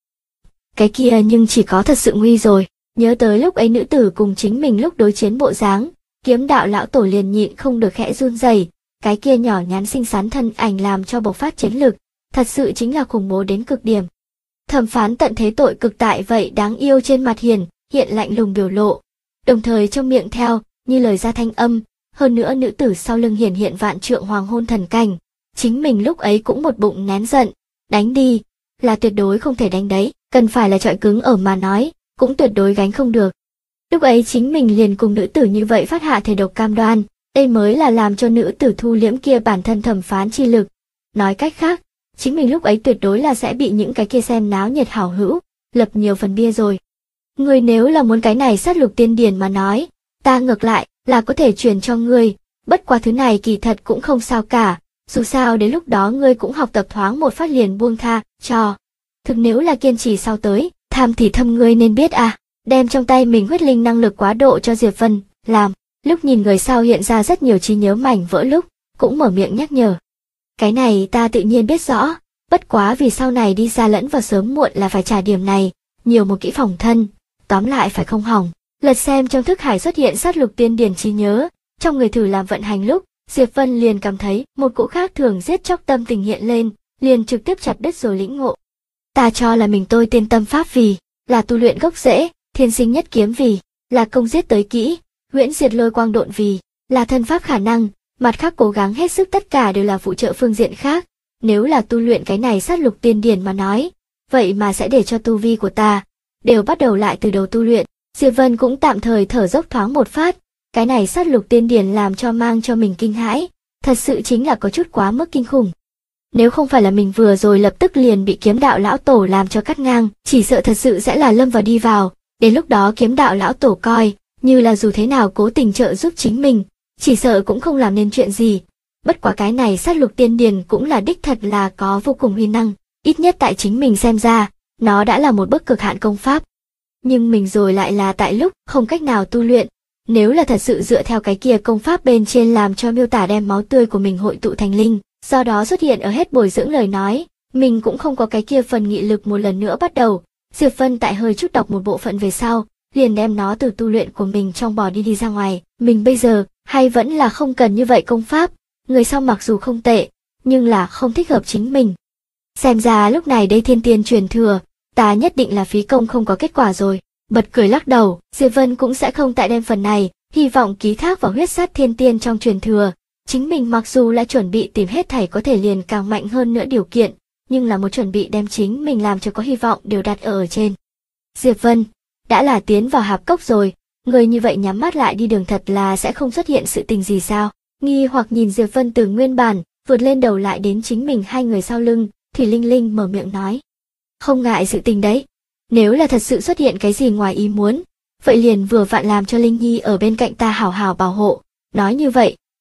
S1: Cái kia nhưng chỉ có thật sự nguy rồi, nhớ tới lúc ấy nữ tử cùng chính mình lúc đối chiến bộ dáng, kiếm đạo lão tổ liền nhịn không được khẽ run rẩy, cái kia nhỏ nhắn xinh xắn thân ảnh làm cho bộc phát chiến lực, thật sự chính là khủng bố đến cực điểm. Thẩm Phán tận thế tội cực tại vậy đáng yêu trên mặt hiện lạnh lùng biểu lộ, đồng thời trong miệng theo như lời ra thanh âm, hơn nữa nữ tử sau lưng hiện vạn trượng hoàng hôn thần cảnh, chính mình lúc ấy cũng một bụng nén giận, đánh đi, là tuyệt đối không thể đánh đấy, cần phải là trọi cứng ở mà nói, cũng tuyệt đối gánh không được. Lúc ấy chính mình liền cùng nữ tử như vậy phát hạ thể độc cam đoan, đây mới là làm cho nữ tử thu liễm kia bản thân Thẩm Phán chi lực. Nói cách khác, chính mình lúc ấy tuyệt đối là sẽ bị những cái kia xem náo nhiệt hảo hữu, lập nhiều phần bia rồi. Ngươi nếu là muốn cái này sát lục tiên điển mà nói, ta ngược lại là có thể truyền cho ngươi, bất quá thứ này kỳ thật cũng không sao cả, dù sao đến lúc đó ngươi cũng học tập thoáng một phát liền buông tha, cho. Thực nếu là kiên trì sau tới, tham thì thâm ngươi nên biết à, đem trong tay mình huyết linh năng lực quá độ cho Diệp Vân, làm, lúc nhìn người sau hiện ra rất nhiều trí nhớ mảnh vỡ lúc, cũng mở miệng nhắc nhở. Cái này ta tự nhiên biết rõ, bất quá vì sau này đi ra lẫn vào sớm muộn là phải trả điểm này, nhiều một kỹ phòng thân, tóm lại phải không hỏng. Lật xem trong thức hải xuất hiện sát lục tiên điển trí nhớ, trong người thử làm vận hành lúc, Diệp Vân liền cảm thấy một cỗ khác thường giết chóc tâm tình hiện lên, liền trực tiếp chặt đứt rồi lĩnh ngộ. Ta cho là mình tôi tiên tâm pháp vì, là tu luyện gốc rễ, thiên sinh nhất kiếm vì, là công giết tới kỹ, huyễn diệt lôi quang độn vì, là thân pháp khả năng, mặt khác cố gắng hết sức tất cả đều là phụ trợ phương diện khác. Nếu là tu luyện cái này sát lục tiên điển mà nói, vậy mà sẽ để cho tu vi của ta đều bắt đầu lại từ đầu tu luyện. Diệp Vân cũng tạm thời thở dốc thoáng một phát, cái này sát lục tiên điển làm cho mang cho mình kinh hãi, thật sự chính là có chút quá mức kinh khủng. Nếu không phải là mình vừa rồi lập tức liền bị kiếm đạo lão tổ làm cho cắt ngang, chỉ sợ thật sự sẽ là lâm vào đi vào, đến lúc đó kiếm đạo lão tổ coi, như là dù thế nào cố tình trợ giúp chính mình, chỉ sợ cũng không làm nên chuyện gì. Bất quá cái này sát lục tiên điển cũng là đích thật là có vô cùng uy năng, ít nhất tại chính mình xem ra, nó đã là một bức cực hạn công pháp. Nhưng mình rồi lại là tại lúc không cách nào tu luyện, nếu là thật sự dựa theo cái kia công pháp bên trên làm cho miêu tả đem máu tươi của mình hội tụ thành linh, do đó xuất hiện ở hết bồi dưỡng lời nói, mình cũng không có cái kia phần nghị lực một lần nữa bắt đầu. Diệp Vân tại hơi chút đọc một bộ phận về sau, liền đem nó từ tu luyện của mình trong bỏ đi ra ngoài, mình bây giờ hay vẫn là không cần như vậy công pháp, người sau mặc dù không tệ, nhưng là không thích hợp chính mình. Xem ra lúc này đây thiên tiên truyền thừa, ta nhất định là phí công không có kết quả rồi. Bật cười lắc đầu, Diệp Vân cũng sẽ không tại đem phần này, hy vọng ký thác vào huyết sát thiên tiên trong truyền thừa. Chính mình mặc dù đã chuẩn bị tìm hết thảy có thể liền càng mạnh hơn nữa điều kiện, nhưng là một chuẩn bị đem chính mình làm cho có hy vọng đều đặt ở trên. Diệp Vân, đã là tiến vào hạp cốc rồi, người như vậy nhắm mắt lại đi đường thật là sẽ không xuất hiện sự tình gì sao? Nghi hoặc nhìn Diệp Vân từ nguyên bản, vượt lên đầu lại đến chính mình hai người sau lưng, Thủy Linh Linh mở miệng nói. Không ngại sự tình đấy, nếu là thật sự xuất hiện cái gì ngoài ý muốn, vậy liền vừa vặn làm cho Linh Nhi ở bên cạnh ta hảo hảo bảo hộ. Nói như vậy,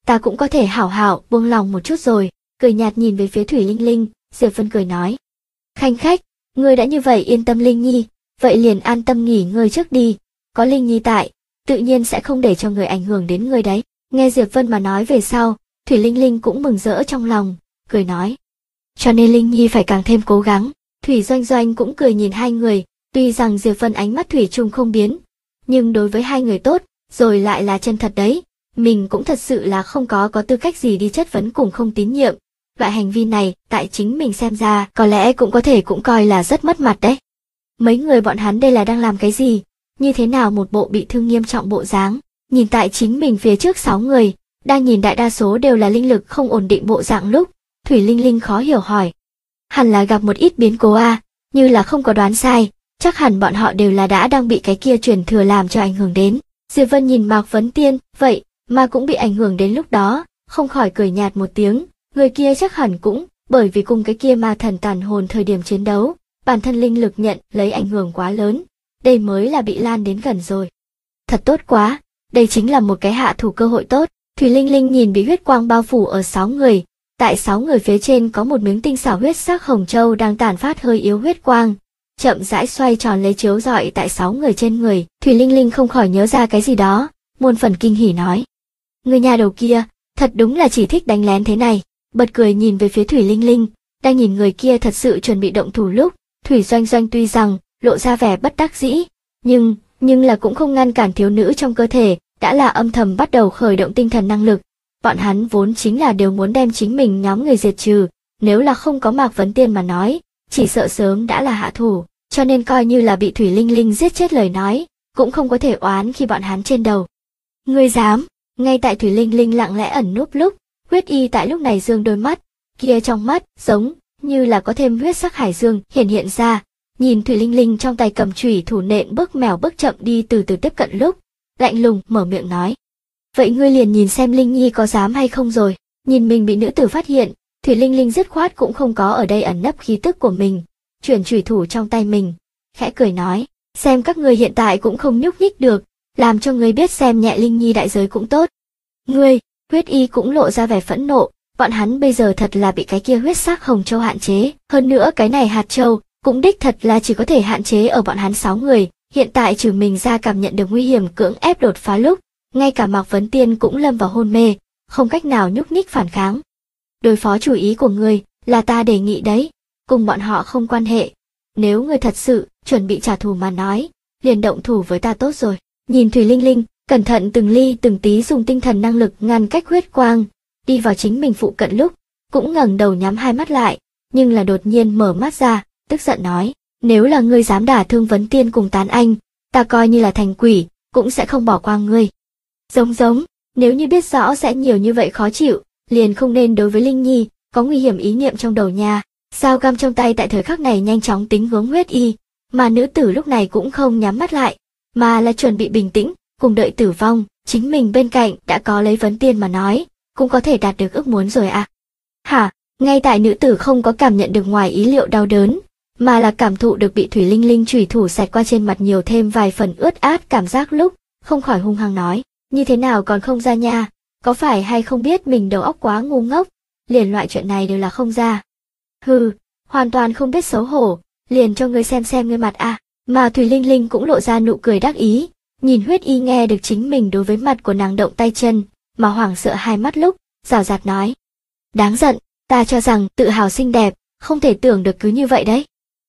S1: ta cũng có thể hảo hảo buông lòng một chút rồi. Cười nhạt nhìn về phía Thủy Linh Linh, Diệp Vân cười nói. Khanh khách, ngươi đã như vậy yên tâm Linh Nhi, vậy liền an tâm nghỉ ngơi trước đi, có Linh Nhi tại, tự nhiên sẽ không để cho người ảnh hưởng đến ngươi đấy. Nghe Diệp Vân mà nói về sau, Thủy Linh Linh cũng mừng rỡ trong lòng, cười nói. Cho nên Linh Nhi phải càng thêm cố gắng. Thủy Doanh Doanh cũng cười nhìn hai người, tuy rằng Diệp Vân ánh mắt thủy chung không biến, nhưng đối với hai người tốt, rồi lại là chân thật đấy. Mình cũng thật sự là không có tư cách gì đi chất vấn cùng không tín nhiệm. Loại hành vi này, tại chính mình xem ra, có lẽ cũng có thể cũng coi là rất mất mặt đấy. Mấy người bọn hắn đây là đang làm cái gì? Như thế nào một bộ bị thương nghiêm trọng bộ dáng? Nhìn tại chính mình phía trước 6 người, đang nhìn đại đa số đều là linh lực không ổn định bộ dạng lúc, Thủy Linh Linh khó hiểu hỏi. Hẳn là gặp một ít biến cố a, như là không có đoán sai, chắc hẳn bọn họ đều là đang bị cái kia truyền thừa làm cho ảnh hưởng đến. Diệp Vân nhìn Mạc Vấn Tiên, vậy mà cũng bị ảnh hưởng đến lúc đó, không khỏi cười nhạt một tiếng, người kia chắc hẳn cũng, bởi vì cùng cái kia ma thần tàn hồn thời điểm chiến đấu, bản thân linh lực nhận lấy ảnh hưởng quá lớn, đây mới là bị lan đến gần rồi. Thật tốt quá, đây chính là một cái hạ thủ cơ hội tốt. Thủy Linh Linh nhìn bị huyết quang bao phủ ở 6 người, tại 6 người phía trên có một miếng tinh xảo huyết sắc hồng châu đang tản phát hơi yếu huyết quang, chậm rãi xoay tròn lấy chiếu rọi tại 6 người trên người. Thủy Linh Linh không khỏi nhớ ra cái gì đó, muôn phần kinh hỉ nói. Người nhà đầu kia, thật đúng là chỉ thích đánh lén thế này. Bật cười nhìn về phía Thủy Linh Linh, đang nhìn người kia thật sự chuẩn bị động thủ lúc, Thủy Doanh Doanh tuy rằng lộ ra vẻ bất đắc dĩ, nhưng là cũng không ngăn cản thiếu nữ trong cơ thể, đã là âm thầm bắt đầu khởi động tinh thần năng lực. Bọn hắn vốn chính là đều muốn đem chính mình nhóm người diệt trừ, nếu là không có Mạc Vấn Tiên mà nói, chỉ sợ sớm đã là hạ thủ, cho nên coi như là bị Thủy Linh Linh giết chết lời nói, cũng không có thể oán khi bọn hắn trên đầu. Ngươi dám? Ngay tại Thủy Linh Linh lặng lẽ ẩn núp lúc, Huyết Y tại lúc này dương đôi mắt, kia trong mắt giống như là có thêm huyết sắc hải dương hiện ra, nhìn Thủy Linh Linh trong tay cầm chùy thủ nện bước mèo bước chậm đi từ từ tiếp cận lúc, lạnh lùng mở miệng nói. Vậy ngươi liền nhìn xem Linh Nhi có dám hay không rồi. Nhìn mình bị nữ tử phát hiện, Thủy Linh Linh dứt khoát cũng không có ở đây ẩn nấp khí tức của mình, chuyển chùy thủ trong tay mình, khẽ cười nói, xem các ngươi hiện tại cũng không nhúc nhích được, làm cho ngươi biết xem nhẹ Linh Nhi đại giới cũng tốt. Ngươi, Huyết Y cũng lộ ra vẻ phẫn nộ, bọn hắn bây giờ thật là bị cái kia huyết sắc hồng châu hạn chế, hơn nữa cái này hạt châu cũng đích thật là chỉ có thể hạn chế ở bọn hắn 6 người, hiện tại trừ mình ra cảm nhận được nguy hiểm cưỡng ép đột phá lúc, ngay cả Mạc Vấn Tiên cũng lâm vào hôn mê, không cách nào nhúc nhích phản kháng. Đối phó chủ ý của ngươi là ta đề nghị đấy, cùng bọn họ không quan hệ. Nếu ngươi thật sự chuẩn bị trả thù mà nói, liền động thủ với ta tốt rồi. Nhìn Thủy Linh Linh, cẩn thận từng ly từng tí dùng tinh thần năng lực ngăn cách huyết quang, đi vào chính mình phụ cận lúc, cũng ngẩng đầu nhắm hai mắt lại, nhưng là đột nhiên mở mắt ra, tức giận nói, nếu là ngươi dám đả thương Vấn Tiên cùng Tán Anh, ta coi như là thành quỷ, cũng sẽ không bỏ qua ngươi. Giống, nếu như biết rõ sẽ nhiều như vậy khó chịu, liền không nên đối với Linh Nhi, có nguy hiểm ý niệm trong đầu nha. Dao găm trong tay tại thời khắc này nhanh chóng tính hướng Huyết Y, mà nữ tử lúc này cũng không nhắm mắt lại, mà là chuẩn bị bình tĩnh, cùng đợi tử vong, chính mình bên cạnh đã có lấy Vấn Tiên mà nói, cũng có thể đạt được ước muốn rồi à. Hả, ngay tại nữ tử không có cảm nhận được ngoài ý liệu đau đớn, mà là cảm thụ được bị Thủy Linh Linh chùy thủ xẹt qua trên mặt nhiều thêm vài phần ướt át cảm giác lúc, không khỏi hung hăng nói, như thế nào còn không ra nha, có phải hay không biết mình đầu óc quá ngu ngốc, liền loại chuyện này đều là không ra. Hừ, hoàn toàn không biết xấu hổ, liền cho ngươi xem ngươi mặt à. Mà Thủy Linh Linh cũng lộ ra nụ cười đắc ý, nhìn Huyết Y nghe được chính mình đối với mặt của nàng động tay chân, mà hoảng sợ hai mắt lúc, rào rạt nói. Đáng giận, ta cho rằng tự hào xinh đẹp, không thể tưởng được cứ như vậy đấy.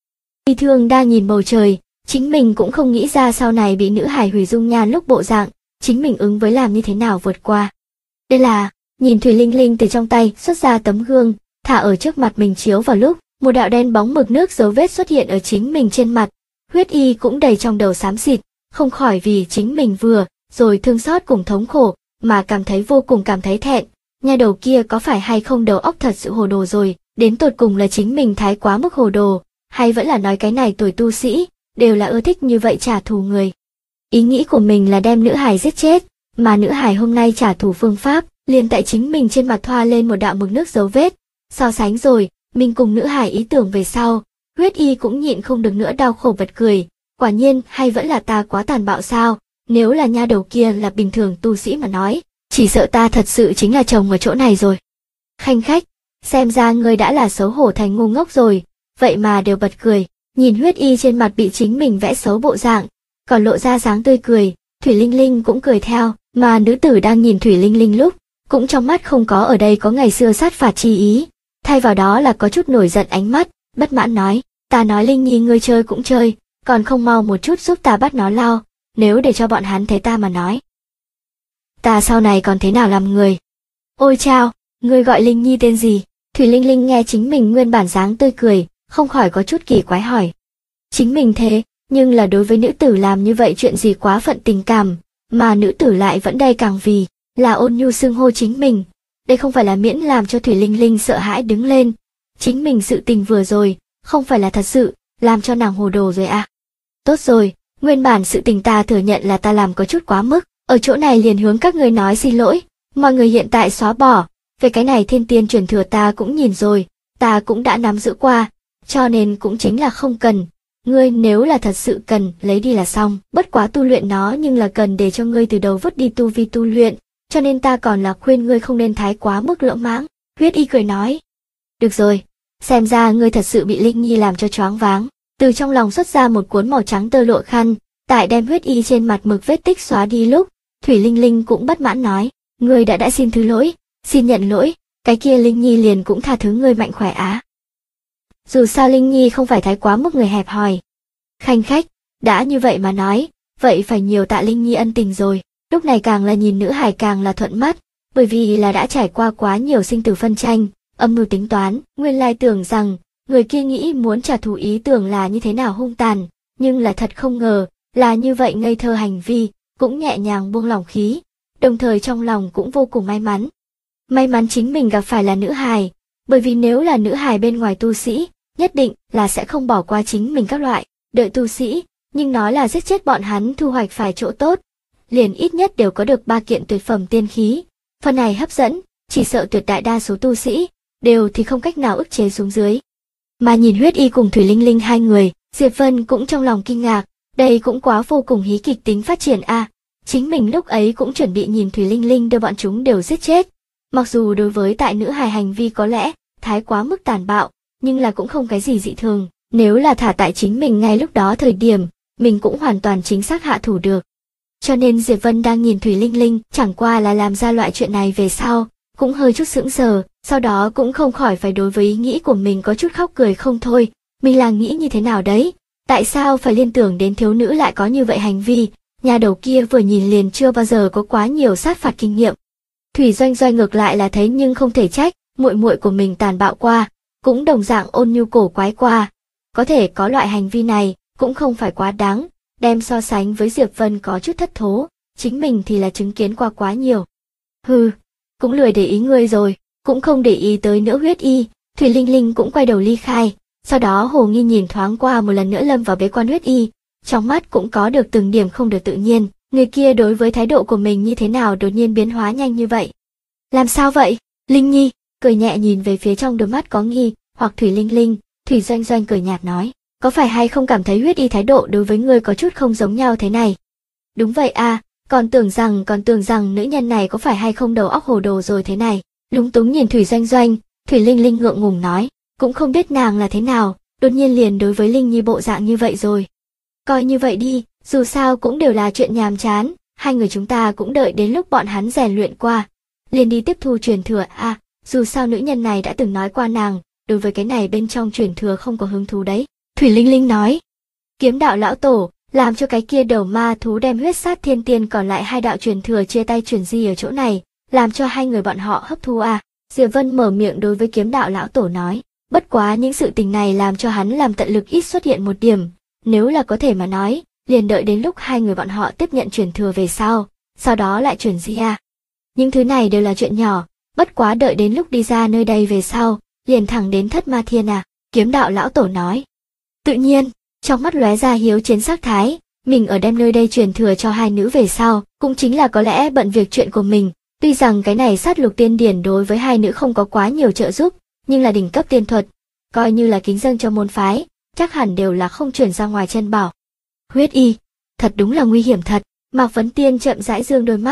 S1: Y Thương đang nhìn bầu trời, chính mình cũng không nghĩ ra sau này bị nữ hải hủy dung nhan lúc bộ dạng, chính mình ứng với làm như thế nào vượt qua. Đây là, nhìn Thủy Linh Linh từ trong tay xuất ra tấm gương, thả ở trước mặt mình chiếu vào lúc, một đạo đen bóng mực nước dấu vết xuất hiện ở chính mình trên mặt, Huyết Y cũng đầy trong đầu xám xịt, không khỏi vì chính mình vừa, rồi thương xót cùng thống khổ, mà cảm thấy vô cùng cảm thấy thẹn, nhà đầu kia có phải hay không đầu óc thật sự hồ đồ rồi, đến tột cùng là chính mình thái quá mức hồ đồ, hay vẫn là nói cái này tuổi tu sĩ, đều là ưa thích như vậy trả thù người. Ý nghĩ của mình là đem nữ hài giết chết, mà nữ hài hôm nay trả thù phương pháp, liền tại chính mình trên mặt thoa lên một đạo mực nước dấu vết, so sánh rồi, mình cùng nữ hài ý tưởng về sau, Huyết Y cũng nhịn không được nữa đau khổ bật cười, quả nhiên hay vẫn là ta quá tàn bạo sao, nếu là nha đầu kia là bình thường tu sĩ mà nói, chỉ sợ ta thật sự chính là chồng ở chỗ này rồi. Khanh khách, xem ra ngươi đã là xấu hổ thành ngu ngốc rồi, vậy mà đều bật cười, nhìn Huyết Y trên mặt bị chính mình vẽ xấu bộ dạng, còn lộ ra dáng tươi cười, Thủy Linh Linh cũng cười theo, mà nữ tử đang nhìn Thủy Linh Linh lúc, cũng trong mắt không có ở đây có ngày xưa sát phạt chi ý, thay vào đó là có chút nổi giận ánh mắt, bất mãn nói, ta nói Linh Nhi ngươi chơi cũng chơi, còn không mau một chút giúp ta bắt nó lao, nếu để cho bọn hắn thấy ta mà nói. Ta sau này còn thế nào làm người? Ôi chao, ngươi gọi Linh Nhi tên gì? Thủy Linh Linh nghe chính mình nguyên bản dáng tươi cười, không khỏi có chút kỳ quái hỏi. Chính mình thế, nhưng là đối với nữ tử làm như vậy chuyện gì quá phận tình cảm, mà nữ tử lại vẫn đây càng vì là ôn nhu xưng hô chính mình. Đây không phải là miễn làm cho Thủy Linh Linh sợ hãi đứng lên. Chính mình sự tình vừa rồi, không phải là thật sự, làm cho nàng hồ đồ rồi à. Tốt rồi, nguyên bản sự tình ta thừa nhận là ta làm có chút quá mức, ở chỗ này liền hướng các người nói xin lỗi, mọi người hiện tại xóa bỏ, về cái này thiên tiên truyền thừa ta cũng nhìn rồi, ta cũng đã nắm giữ qua, cho nên cũng chính là không cần. Ngươi nếu là thật sự cần, lấy đi là xong, bất quá tu luyện nó nhưng là cần để cho ngươi từ đầu vứt đi tu vi tu luyện, cho nên ta còn là khuyên ngươi không nên thái quá mức lỗ mãng. Huyết Y cười nói. Được rồi, xem ra ngươi thật sự bị Linh Nhi làm cho choáng váng, từ trong lòng xuất ra một cuốn màu trắng tơ lụa khăn, tại đem Huyết Y trên mặt mực vết tích xóa đi lúc, Thủy Linh Linh cũng bất mãn nói, ngươi đã xin thứ lỗi, xin nhận lỗi, cái kia Linh Nhi liền cũng tha thứ ngươi mạnh khỏe á. Dù sao Linh Nhi không phải thái quá mức người hẹp hòi. Khanh khách, đã như vậy mà nói, vậy phải nhiều tạ Linh Nhi ân tình rồi, lúc này càng là nhìn nữ hài càng là thuận mắt, bởi vì là đã trải qua quá nhiều sinh tử phân tranh, âm mưu tính toán, nguyên lai tưởng rằng, người kia nghĩ muốn trả thù ý tưởng là như thế nào hung tàn, nhưng là thật không ngờ, là như vậy ngây thơ hành vi, cũng nhẹ nhàng buông lỏng khí, đồng thời trong lòng cũng vô cùng may mắn. May mắn chính mình gặp phải là nữ hài, bởi vì nếu là nữ hài bên ngoài tu sĩ, nhất định là sẽ không bỏ qua chính mình các loại, đợi tu sĩ, nhưng nói là giết chết bọn hắn thu hoạch phải chỗ tốt, liền ít nhất đều có được 3 kiện tuyệt phẩm tiên khí, phần này hấp dẫn, chỉ sợ tuyệt đại đa số tu sĩ, đều thì không cách nào ức chế xuống dưới. Mà nhìn Huyết Y cùng Thủy Linh Linh hai người, Diệp Vân cũng trong lòng kinh ngạc, đây cũng quá vô cùng hí kịch tính phát triển a. Chính mình lúc ấy cũng chuẩn bị nhìn Thủy Linh Linh đưa bọn chúng đều giết chết. Mặc dù đối với tại nữ hài hành vi có lẽ thái quá mức tàn bạo, nhưng là cũng không cái gì dị thường, nếu là thả tại chính mình ngay lúc đó thời điểm, mình cũng hoàn toàn chính xác hạ thủ được. Cho nên Diệp Vân đang nhìn Thủy Linh Linh, chẳng qua là làm ra loại chuyện này về sau, cũng hơi chút sững sờ, sau đó cũng không khỏi phải đối với ý nghĩ của mình có chút khóc cười không thôi, mình là nghĩ như thế nào đấy, tại sao phải liên tưởng đến thiếu nữ lại có như vậy hành vi, nhà đầu kia vừa nhìn liền chưa bao giờ có quá nhiều sát phạt kinh nghiệm. Thủy Doanh Doanh ngược lại là thấy nhưng không thể trách, muội muội của mình tàn bạo qua, cũng đồng dạng ôn nhu cổ quái qua, có thể có loại hành vi này, cũng không phải quá đáng, đem so sánh với Diệp Vân có chút thất thố, chính mình thì là chứng kiến qua quá nhiều. Hừ, cũng lười để ý ngươi rồi, cũng không để ý tới nữa Huyết Y, Thủy Linh Linh cũng quay đầu ly khai, sau đó hồ nghi nhìn thoáng qua một lần nữa lâm vào bế quan Huyết Y, trong mắt cũng có được từng điểm không được tự nhiên, người kia đối với thái độ của mình như thế nào đột nhiên biến hóa nhanh như vậy. Làm sao vậy, Linh Nhi, cười nhẹ nhìn về phía trong đôi mắt có nghi, hoặc Thủy Linh Linh, Thủy Doanh Doanh cười nhạt nói, có phải hay không cảm thấy Huyết Y thái độ đối với ngươi có chút không giống nhau thế này? Đúng vậy à, còn tưởng rằng nữ nhân này có phải hay không đầu óc hồ đồ rồi thế này. Lúng túng nhìn Thủy Doanh Doanh, Thủy Linh Linh ngượng ngùng nói, cũng không biết nàng là thế nào, đột nhiên liền đối với Linh Nhi bộ dạng như vậy rồi. Coi như vậy đi, dù sao cũng đều là chuyện nhàm chán, hai người chúng ta cũng đợi đến lúc bọn hắn rèn luyện qua, liền đi tiếp thu truyền thừa à, dù sao nữ nhân này đã từng nói qua nàng, đối với cái này bên trong truyền thừa không có hứng thú đấy. Thủy Linh Linh nói, Kiếm Đạo lão tổ, làm cho cái kia đầu ma thú đem huyết sát thiên tiên còn lại 2 đạo truyền thừa chia tay truyền di ở chỗ này, làm cho 2 người bọn họ hấp thu à. Diệp Vân mở miệng đối với Kiếm Đạo lão tổ nói, bất quá những sự tình này làm cho hắn làm tận lực ít xuất hiện một điểm, nếu là có thể mà nói, liền đợi đến lúc 2 người bọn họ tiếp nhận truyền thừa về sau đó lại truyền di à. Những thứ này đều là chuyện nhỏ, bất quá đợi đến lúc đi ra nơi đây về sau, liền thẳng đến Thất Ma Thiên à, Kiếm Đạo lão tổ nói. Tự nhiên, trong mắt lóe ra hiếu chiến sắc thái, mình ở đem nơi đây truyền thừa cho 2 nữ về sau, cũng chính là có lẽ bận việc chuyện của mình, tuy rằng cái này sát lục tiên điển đối với 2 nữ không có quá nhiều trợ giúp, nhưng là đỉnh cấp tiên thuật, coi như là kính dâng cho môn phái, chắc hẳn đều là không chuyển ra ngoài chân bảo. Huyết Y, thật đúng là nguy hiểm thật, Mạc Vấn Tiên chậm rãi dương đôi mắt,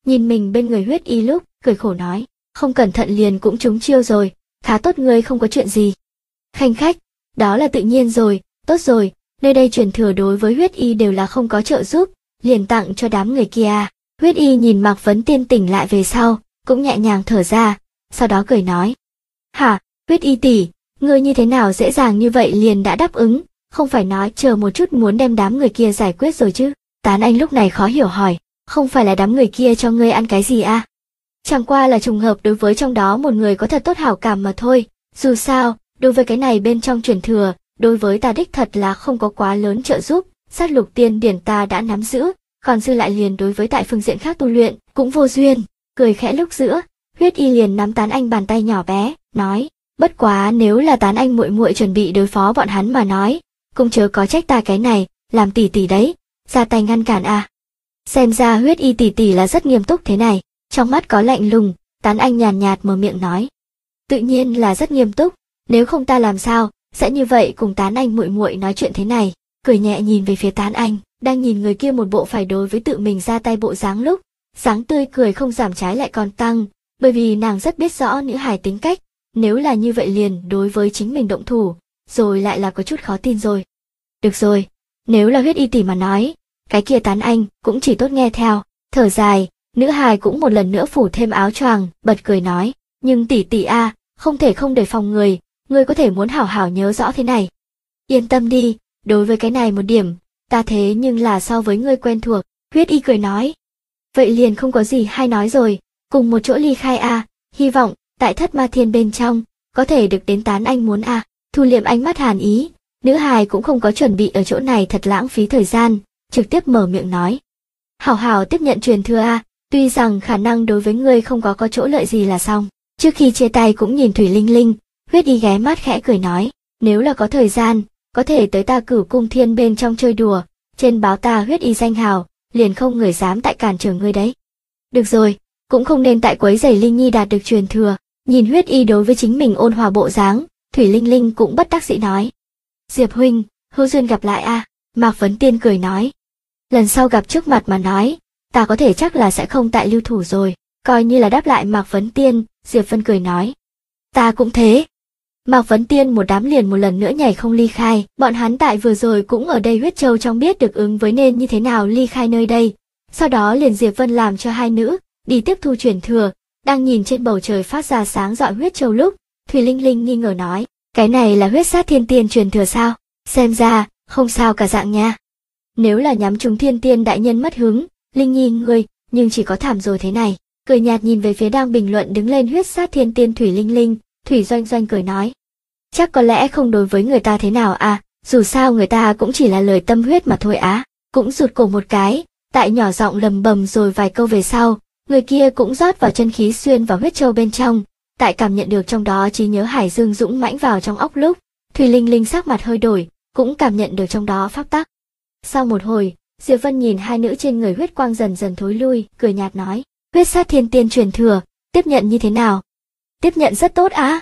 S1: nhìn mình bên người huyết y lúc, cười khổ nói, không cẩn thận liền cũng trúng chiêu rồi, khá tốt ngươi không có chuyện gì. Khanh khách, đó là tự nhiên rồi, tốt rồi, nơi đây truyền thừa đối với huyết y đều là không có trợ giúp, liền tặng cho đám người kia. Huyết y nhìn Mạc Vấn Tiên tỉnh lại về sau, cũng nhẹ nhàng thở ra, sau đó cười nói. Hả, huyết y tỷ, ngươi như thế nào dễ dàng như vậy liền đã đáp ứng, không phải nói chờ một chút muốn đem đám người kia giải quyết rồi chứ? Tán Anh lúc này khó hiểu hỏi, không phải là đám người kia cho ngươi ăn cái gì à? Chẳng qua là trùng hợp đối với trong đó một người có thật tốt hảo cảm mà thôi, dù sao, đối với cái này bên trong truyền thừa, đối với ta đích thật là không có quá lớn trợ giúp, sát lục tiên điển ta đã nắm giữ, còn dư lại liền đối với tại phương diện khác tu luyện, cũng vô duyên. Cười khẽ lúc giữa, huyết y liền nắm Tán Anh bàn tay nhỏ bé, nói, bất quá nếu là Tán Anh muội muội chuẩn bị đối phó bọn hắn mà nói, cũng chớ có trách ta cái này, làm tỷ tỷ đấy, ra tay ngăn cản à. Xem ra huyết y tỷ tỷ là rất nghiêm túc thế này, trong mắt có lạnh lùng, Tán Anh nhàn nhạt mở miệng nói. Tự nhiên là rất nghiêm túc, nếu không ta làm sao, sẽ như vậy cùng Tán Anh muội muội nói chuyện thế này, cười nhẹ nhìn về phía Tán Anh, đang nhìn người kia một bộ phải đối với tự mình ra tay bộ dáng lúc, dáng tươi cười không giảm trái lại còn tăng, bởi vì nàng rất biết rõ nữ hài tính cách, nếu là như vậy liền đối với chính mình động thủ, rồi lại là có chút khó tin rồi. Được rồi, nếu là huyết y tỷ mà nói, cái kia Tán Anh cũng chỉ tốt nghe theo, thở dài, nữ hài cũng một lần nữa phủ thêm áo choàng, bật cười nói, nhưng tỷ tỷ a, không thể không đề phòng người, ngươi có thể muốn hảo hảo nhớ rõ thế này. Yên tâm đi, đối với cái này một điểm, ta thế nhưng là so với ngươi quen thuộc, huyết y cười nói. Vậy liền không có gì hay nói rồi, cùng một chỗ ly khai a, hy vọng, tại Thất Ma Thiên bên trong, có thể được đến Tán Anh muốn a. Thu liệm ánh mắt hàn ý, nữ hài cũng không có chuẩn bị ở chỗ này thật lãng phí thời gian, trực tiếp mở miệng nói. Hảo hảo tiếp nhận truyền thừa a, tuy rằng khả năng đối với ngươi không có chỗ lợi gì là xong. Trước khi chia tay cũng nhìn Thủy Linh Linh, huyết y ghé mắt khẽ cười nói, nếu là có thời gian, có thể tới ta Cửu Cung Thiên bên trong chơi đùa, trên báo ta huyết y danh hào, liền không người dám tại cản trở ngươi đấy. Được rồi, cũng không nên tại quấy rầy Linh Nhi đạt được truyền thừa, nhìn huyết y đối với chính mình ôn hòa bộ dáng, Thủy Linh Linh cũng bất đắc dĩ nói. Diệp huynh, hữu duyên gặp lại a. Mạc Vấn Tiên cười nói. Lần sau gặp trước mặt mà nói, ta có thể chắc là sẽ không tại lưu thủ rồi, coi như là đáp lại Mạc Vấn Tiên, Diệp Vân cười nói. Ta cũng thế. Mạc Vấn Tiên một đám liền một lần nữa nhảy không ly khai, bọn hắn tại vừa rồi cũng ở đây huyết châu trong biết được ứng với nên như thế nào ly khai nơi đây. Sau đó liền Diệp Vân làm cho hai nữ, đi tiếp thu truyền thừa, đang nhìn trên bầu trời phát ra sáng rọi huyết châu lúc, Thủy Linh Linh nghi ngờ nói, cái này là huyết sát thiên tiên truyền thừa sao, xem ra, không sao cả dạng nha. Nếu là nhắm trúng thiên tiên đại nhân mất hứng, Linh Nhi ngươi, nhưng chỉ có thảm rồi thế này, cười nhạt nhìn về phía đang bình luận đứng lên huyết sát thiên tiên Thủy Linh Linh, Thủy Doanh Doanh cười nói. Chắc có lẽ không đối với người ta thế nào à, dù sao người ta cũng chỉ là lời tâm huyết mà thôi á, cũng rụt cổ một cái, tại nhỏ giọng lầm bầm rồi vài câu về sau, người kia cũng rót vào chân khí xuyên vào huyết châu bên trong, tại cảm nhận được trong đó trí nhớ hải dương dũng mãnh vào trong óc lúc, Thủy Linh Linh sắc mặt hơi đổi, cũng cảm nhận được trong đó pháp tắc. Sau một hồi, Diệp Vân nhìn hai nữ trên người huyết quang dần dần thối lui, cười nhạt nói, huyết sát thiên tiên truyền thừa, tiếp nhận như thế nào? Tiếp nhận rất tốt á.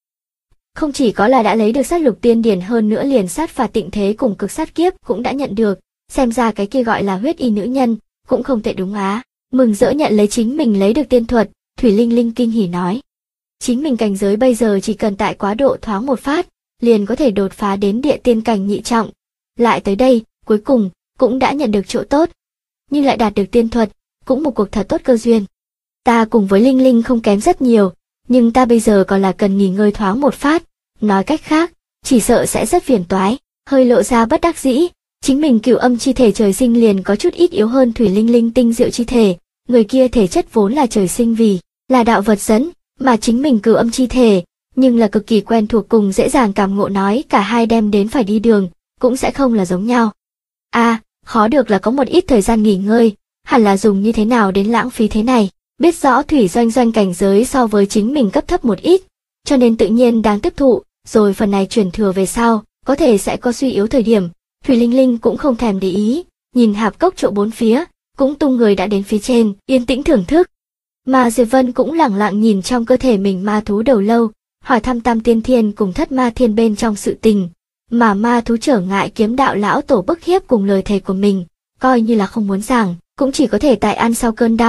S1: Không chỉ có là đã lấy được sát lục tiên điển hơn nữa liền sát phạt tịnh thế cùng cực sát kiếp cũng đã nhận được, xem ra cái kia gọi là huyết y nữ nhân, cũng không tệ đúng á. Mừng rỡ nhận lấy chính mình lấy được tiên thuật, Thủy Linh Linh kinh hỉ nói. Chính mình cảnh giới bây giờ chỉ cần tại quá độ thoáng một phát, liền có thể đột phá đến địa tiên cảnh nhị trọng. Lại tới đây, cuối cùng, cũng đã nhận được chỗ tốt. Nhưng lại đạt được tiên thuật, cũng một cuộc thật tốt cơ duyên. Ta cùng với Linh Linh không kém rất nhiều, nhưng ta bây giờ còn là cần nghỉ ngơi thoáng một phát. Nói cách khác, chỉ sợ sẽ rất phiền toái, hơi lộ ra bất đắc dĩ. Chính mình cửu âm chi thể trời sinh liền có chút ít yếu hơn Thủy Linh Linh tinh diệu chi thể, người kia thể chất vốn là trời sinh vì là đạo vật dẫn, mà chính mình cửu âm chi thể, nhưng là cực kỳ quen thuộc cùng dễ dàng cảm ngộ nói cả hai đem đến phải đi đường, cũng sẽ không là giống nhau. Khó được là có một ít thời gian nghỉ ngơi, hẳn là dùng như thế nào đến lãng phí thế này, biết rõ Thủy Doanh Doanh cảnh giới so với chính mình cấp thấp một ít, cho nên tự nhiên đang tiếp thụ, rồi phần này truyền thừa về sau, có thể sẽ có suy yếu thời điểm. Thủy Linh Linh cũng không thèm để ý, nhìn hạp cốc chỗ bốn phía, cũng tung người đã đến phía trên, yên tĩnh thưởng thức. Mà Diệp Vân cũng lẳng lặng nhìn trong cơ thể mình ma thú đầu lâu, hỏi thăm Tam Tiên Thiên cùng Thất Ma Thiên bên trong sự tình, mà ma thú trở ngại kiếm đạo lão tổ bức hiếp cùng lời thề của mình, coi như là không muốn giảng, cũng chỉ có thể tại ăn sau cơn đau,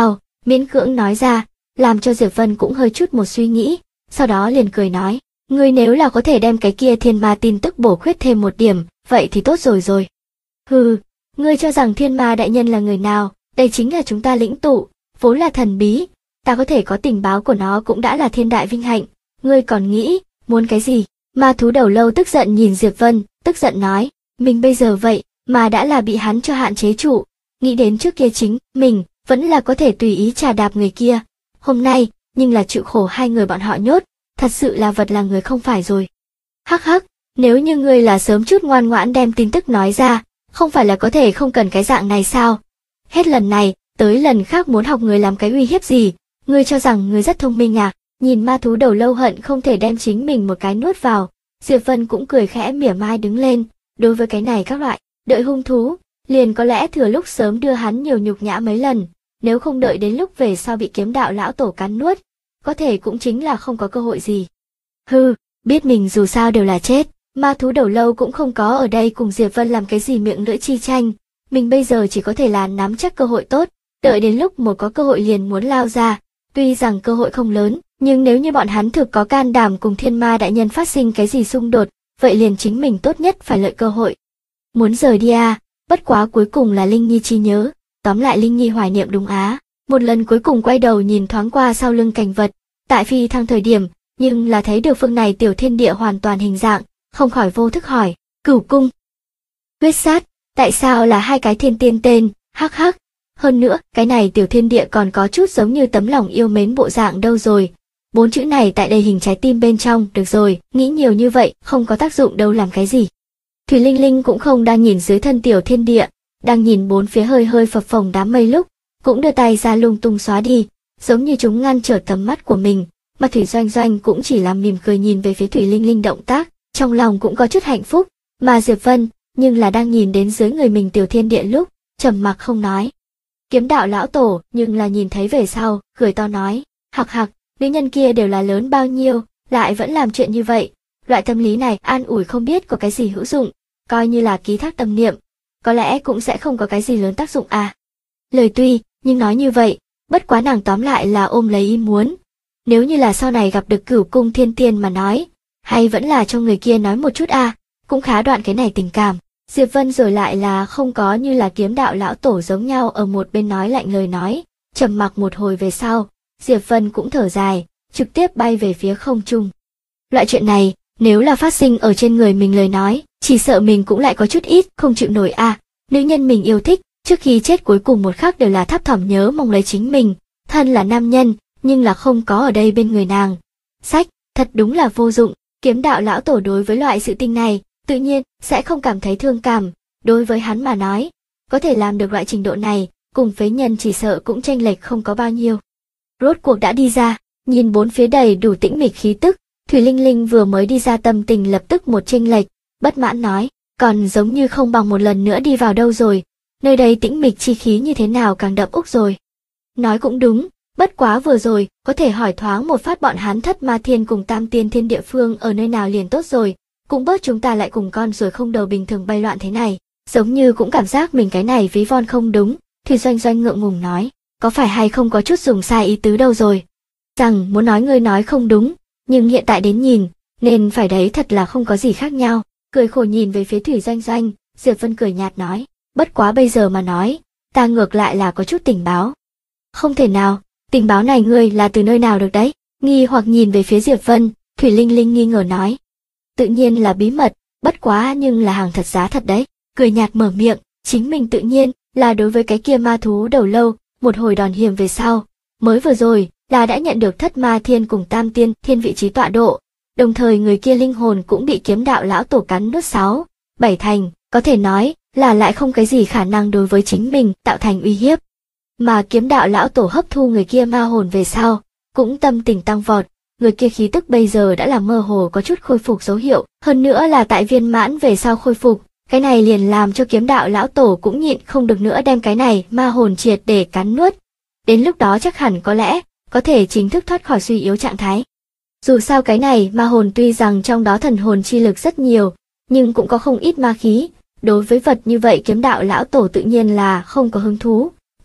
S1: miễn cưỡng nói ra, làm cho Diệp Vân cũng hơi chút một suy nghĩ, sau đó liền cười nói, ngươi nếu là có thể đem cái kia thiên ma tin tức bổ khuyết thêm một điểm, vậy thì tốt rồi. Hừ, ngươi cho rằng thiên ma đại nhân là người nào, đây chính là chúng ta lĩnh tụ, vốn là thần bí, ta có thể có tình báo của nó cũng đã là thiên đại vinh hạnh, ngươi còn nghĩ, muốn cái gì? Ma thú đầu lâu tức giận nhìn Diệp Vân, tức giận nói, mình bây giờ vậy, mà đã là bị hắn cho hạn chế trụ, nghĩ đến trước kia chính, mình, vẫn là có thể tùy ý trà đạp người kia, hôm nay, nhưng là chịu khổ hai người bọn họ nhốt, thật sự là vật là người không phải rồi. Hắc hắc, nếu như ngươi là sớm chút ngoan ngoãn đem tin tức nói ra, không phải là có thể không cần cái dạng này sao? Hết lần này, tới lần khác muốn học người làm cái uy hiếp gì, ngươi cho rằng ngươi rất thông minh à? Nhìn ma thú đầu lâu hận không thể đem chính mình một cái nuốt vào, Diệp Vân cũng cười khẽ mỉa mai đứng lên, đối với cái này các loại, đợi hung thú, liền có lẽ thừa lúc sớm đưa hắn nhiều nhục nhã mấy lần, nếu không đợi đến lúc về sau bị kiếm đạo lão tổ cắn nuốt, có thể cũng chính là không có cơ hội gì. Hừ, biết mình dù sao đều là chết, ma thú đầu lâu cũng không có ở đây cùng Diệp Vân làm cái gì miệng lưỡi chi tranh, mình bây giờ chỉ có thể là nắm chắc cơ hội tốt, đợi đến lúc một có cơ hội liền muốn lao ra, tuy rằng cơ hội không lớn, nhưng nếu như bọn hắn thực có can đảm cùng thiên ma đại nhân phát sinh cái gì xung đột, vậy liền chính mình tốt nhất phải lợi cơ hội. Muốn rời đi à, bất quá cuối cùng là Linh Nhi chi nhớ, tóm lại Linh Nhi hoài niệm đúng á, một lần cuối cùng quay đầu nhìn thoáng qua sau lưng cảnh vật, tại phi thăng thời điểm, nhưng là thấy được phương này tiểu thiên địa hoàn toàn hình dạng, không khỏi vô thức hỏi, Cửu cung, huyết sát, tại sao là hai cái thiên tiên tên, hắc hắc. Hơn nữa, cái này tiểu thiên địa còn có chút giống như tấm lòng yêu mến bộ dạng đâu rồi. 4 chữ này tại đây hình trái tim bên trong, được rồi, nghĩ nhiều như vậy, không có tác dụng đâu làm cái gì. Thủy Linh Linh cũng không đang nhìn dưới thân tiểu thiên địa, đang nhìn bốn phía hơi hơi phập phồng đám mây lúc, cũng đưa tay ra lung tung xóa đi, giống như chúng ngăn trở tầm mắt của mình, mà Thủy Doanh Doanh cũng chỉ làm mỉm cười nhìn về phía Thủy Linh Linh động tác, trong lòng cũng có chút hạnh phúc, mà Diệp Vân, nhưng là đang nhìn đến dưới người mình tiểu thiên địa lúc, trầm mặc không nói. Kiếm đạo lão tổ, nhưng là nhìn thấy về sau, cười to nói, hặc hặc, nữ nhân kia đều là lớn bao nhiêu, lại vẫn làm chuyện như vậy, loại tâm lý này an ủi không biết có cái gì hữu dụng, coi như là ký thác tâm niệm, có lẽ cũng sẽ không có cái gì lớn tác dụng à. Lời tuy, nhưng nói như vậy, bất quá nàng tóm lại là ôm lấy ý muốn. Nếu như là sau này gặp được Cửu cung thiên tiên mà nói, hay vẫn là cho người kia nói một chút à, cũng khá đoạn cái này tình cảm. Diệp Vân rồi lại là không có như là kiếm đạo lão tổ giống nhau ở một bên nói lạnh lời nói, trầm mặc một hồi về sau, Diệp Vân cũng thở dài, trực tiếp bay về phía không trung. Loại chuyện này, nếu là phát sinh ở trên người mình lời nói, chỉ sợ mình cũng lại có chút ít không chịu nổi à, nữ nhân mình yêu thích, trước khi chết cuối cùng một khắc đều là thấp thỏm nhớ mong lấy chính mình, thân là nam nhân, nhưng là không có ở đây bên người nàng. Sách, thật đúng là vô dụng, kiếm đạo lão tổ đối với loại sự tình này, tự nhiên, sẽ không cảm thấy thương cảm, đối với hắn mà nói, có thể làm được loại trình độ này, cùng phế nhân chỉ sợ cũng chênh lệch không có bao nhiêu. Rốt cuộc đã đi ra, nhìn bốn phía đầy đủ tĩnh mịch khí tức, Thủy Linh Linh vừa mới đi ra tâm tình lập tức một chênh lệch, bất mãn nói, còn giống như không bằng một lần nữa đi vào đâu rồi, nơi đây tĩnh mịch chi khí như thế nào càng đậm úc rồi. Nói cũng đúng, bất quá vừa rồi, có thể hỏi thoáng một phát bọn hắn Thất Ma Thiên cùng Tam Tiên Thiên địa phương ở nơi nào liền tốt rồi, cũng bớt chúng ta lại cùng con rồi không đầu bình thường bay loạn thế này, giống như cũng cảm giác mình cái này ví von không đúng, Thủy Doanh Doanh ngượng ngùng nói, có phải hay không có chút dùng sai ý tứ đâu rồi. Rằng muốn nói ngươi nói không đúng, nhưng hiện tại đến nhìn, nên phải đấy thật là không có gì khác nhau, cười khổ nhìn về phía Thủy Doanh Doanh, Diệp Vân cười nhạt nói, bất quá bây giờ mà nói, ta ngược lại là có chút tình báo. Không thể nào, tình báo này ngươi là từ nơi nào được đấy, nghi hoặc nhìn về phía Diệp Vân, Thủy Linh Linh nghi ngờ nói. Tự nhiên là bí mật, bất quá nhưng là hàng thật giá thật đấy, cười nhạt mở miệng, chính mình tự nhiên là đối với cái kia ma thú đầu lâu, một hồi đòn hiểm về sau, mới vừa rồi là đã nhận được Thất Ma Thiên cùng Tam Tiên Thiên vị trí tọa độ, đồng thời người kia linh hồn cũng bị kiếm đạo lão tổ cắn nuốt 6, 7 thành, có thể nói là lại không cái gì khả năng đối với chính mình tạo thành uy hiếp. Mà kiếm đạo lão tổ hấp thu người kia ma hồn về sau, cũng tâm tình tăng vọt, người kia khí tức bây giờ đã là mơ hồ có chút khôi phục dấu hiệu, hơn nữa là tại viên mãn về sau khôi phục, cái này liền làm cho kiếm đạo lão tổ cũng nhịn không được nữa đem cái này ma hồn triệt để cắn nuốt. Đến lúc đó chắc hẳn có lẽ, có thể chính thức thoát khỏi suy yếu trạng thái. Dù sao cái này ma hồn tuy rằng trong đó thần hồn chi lực rất nhiều, nhưng cũng có không ít ma khí, đối với vật như vậy kiếm đạo lão tổ tự nhiên là không có hứng thú,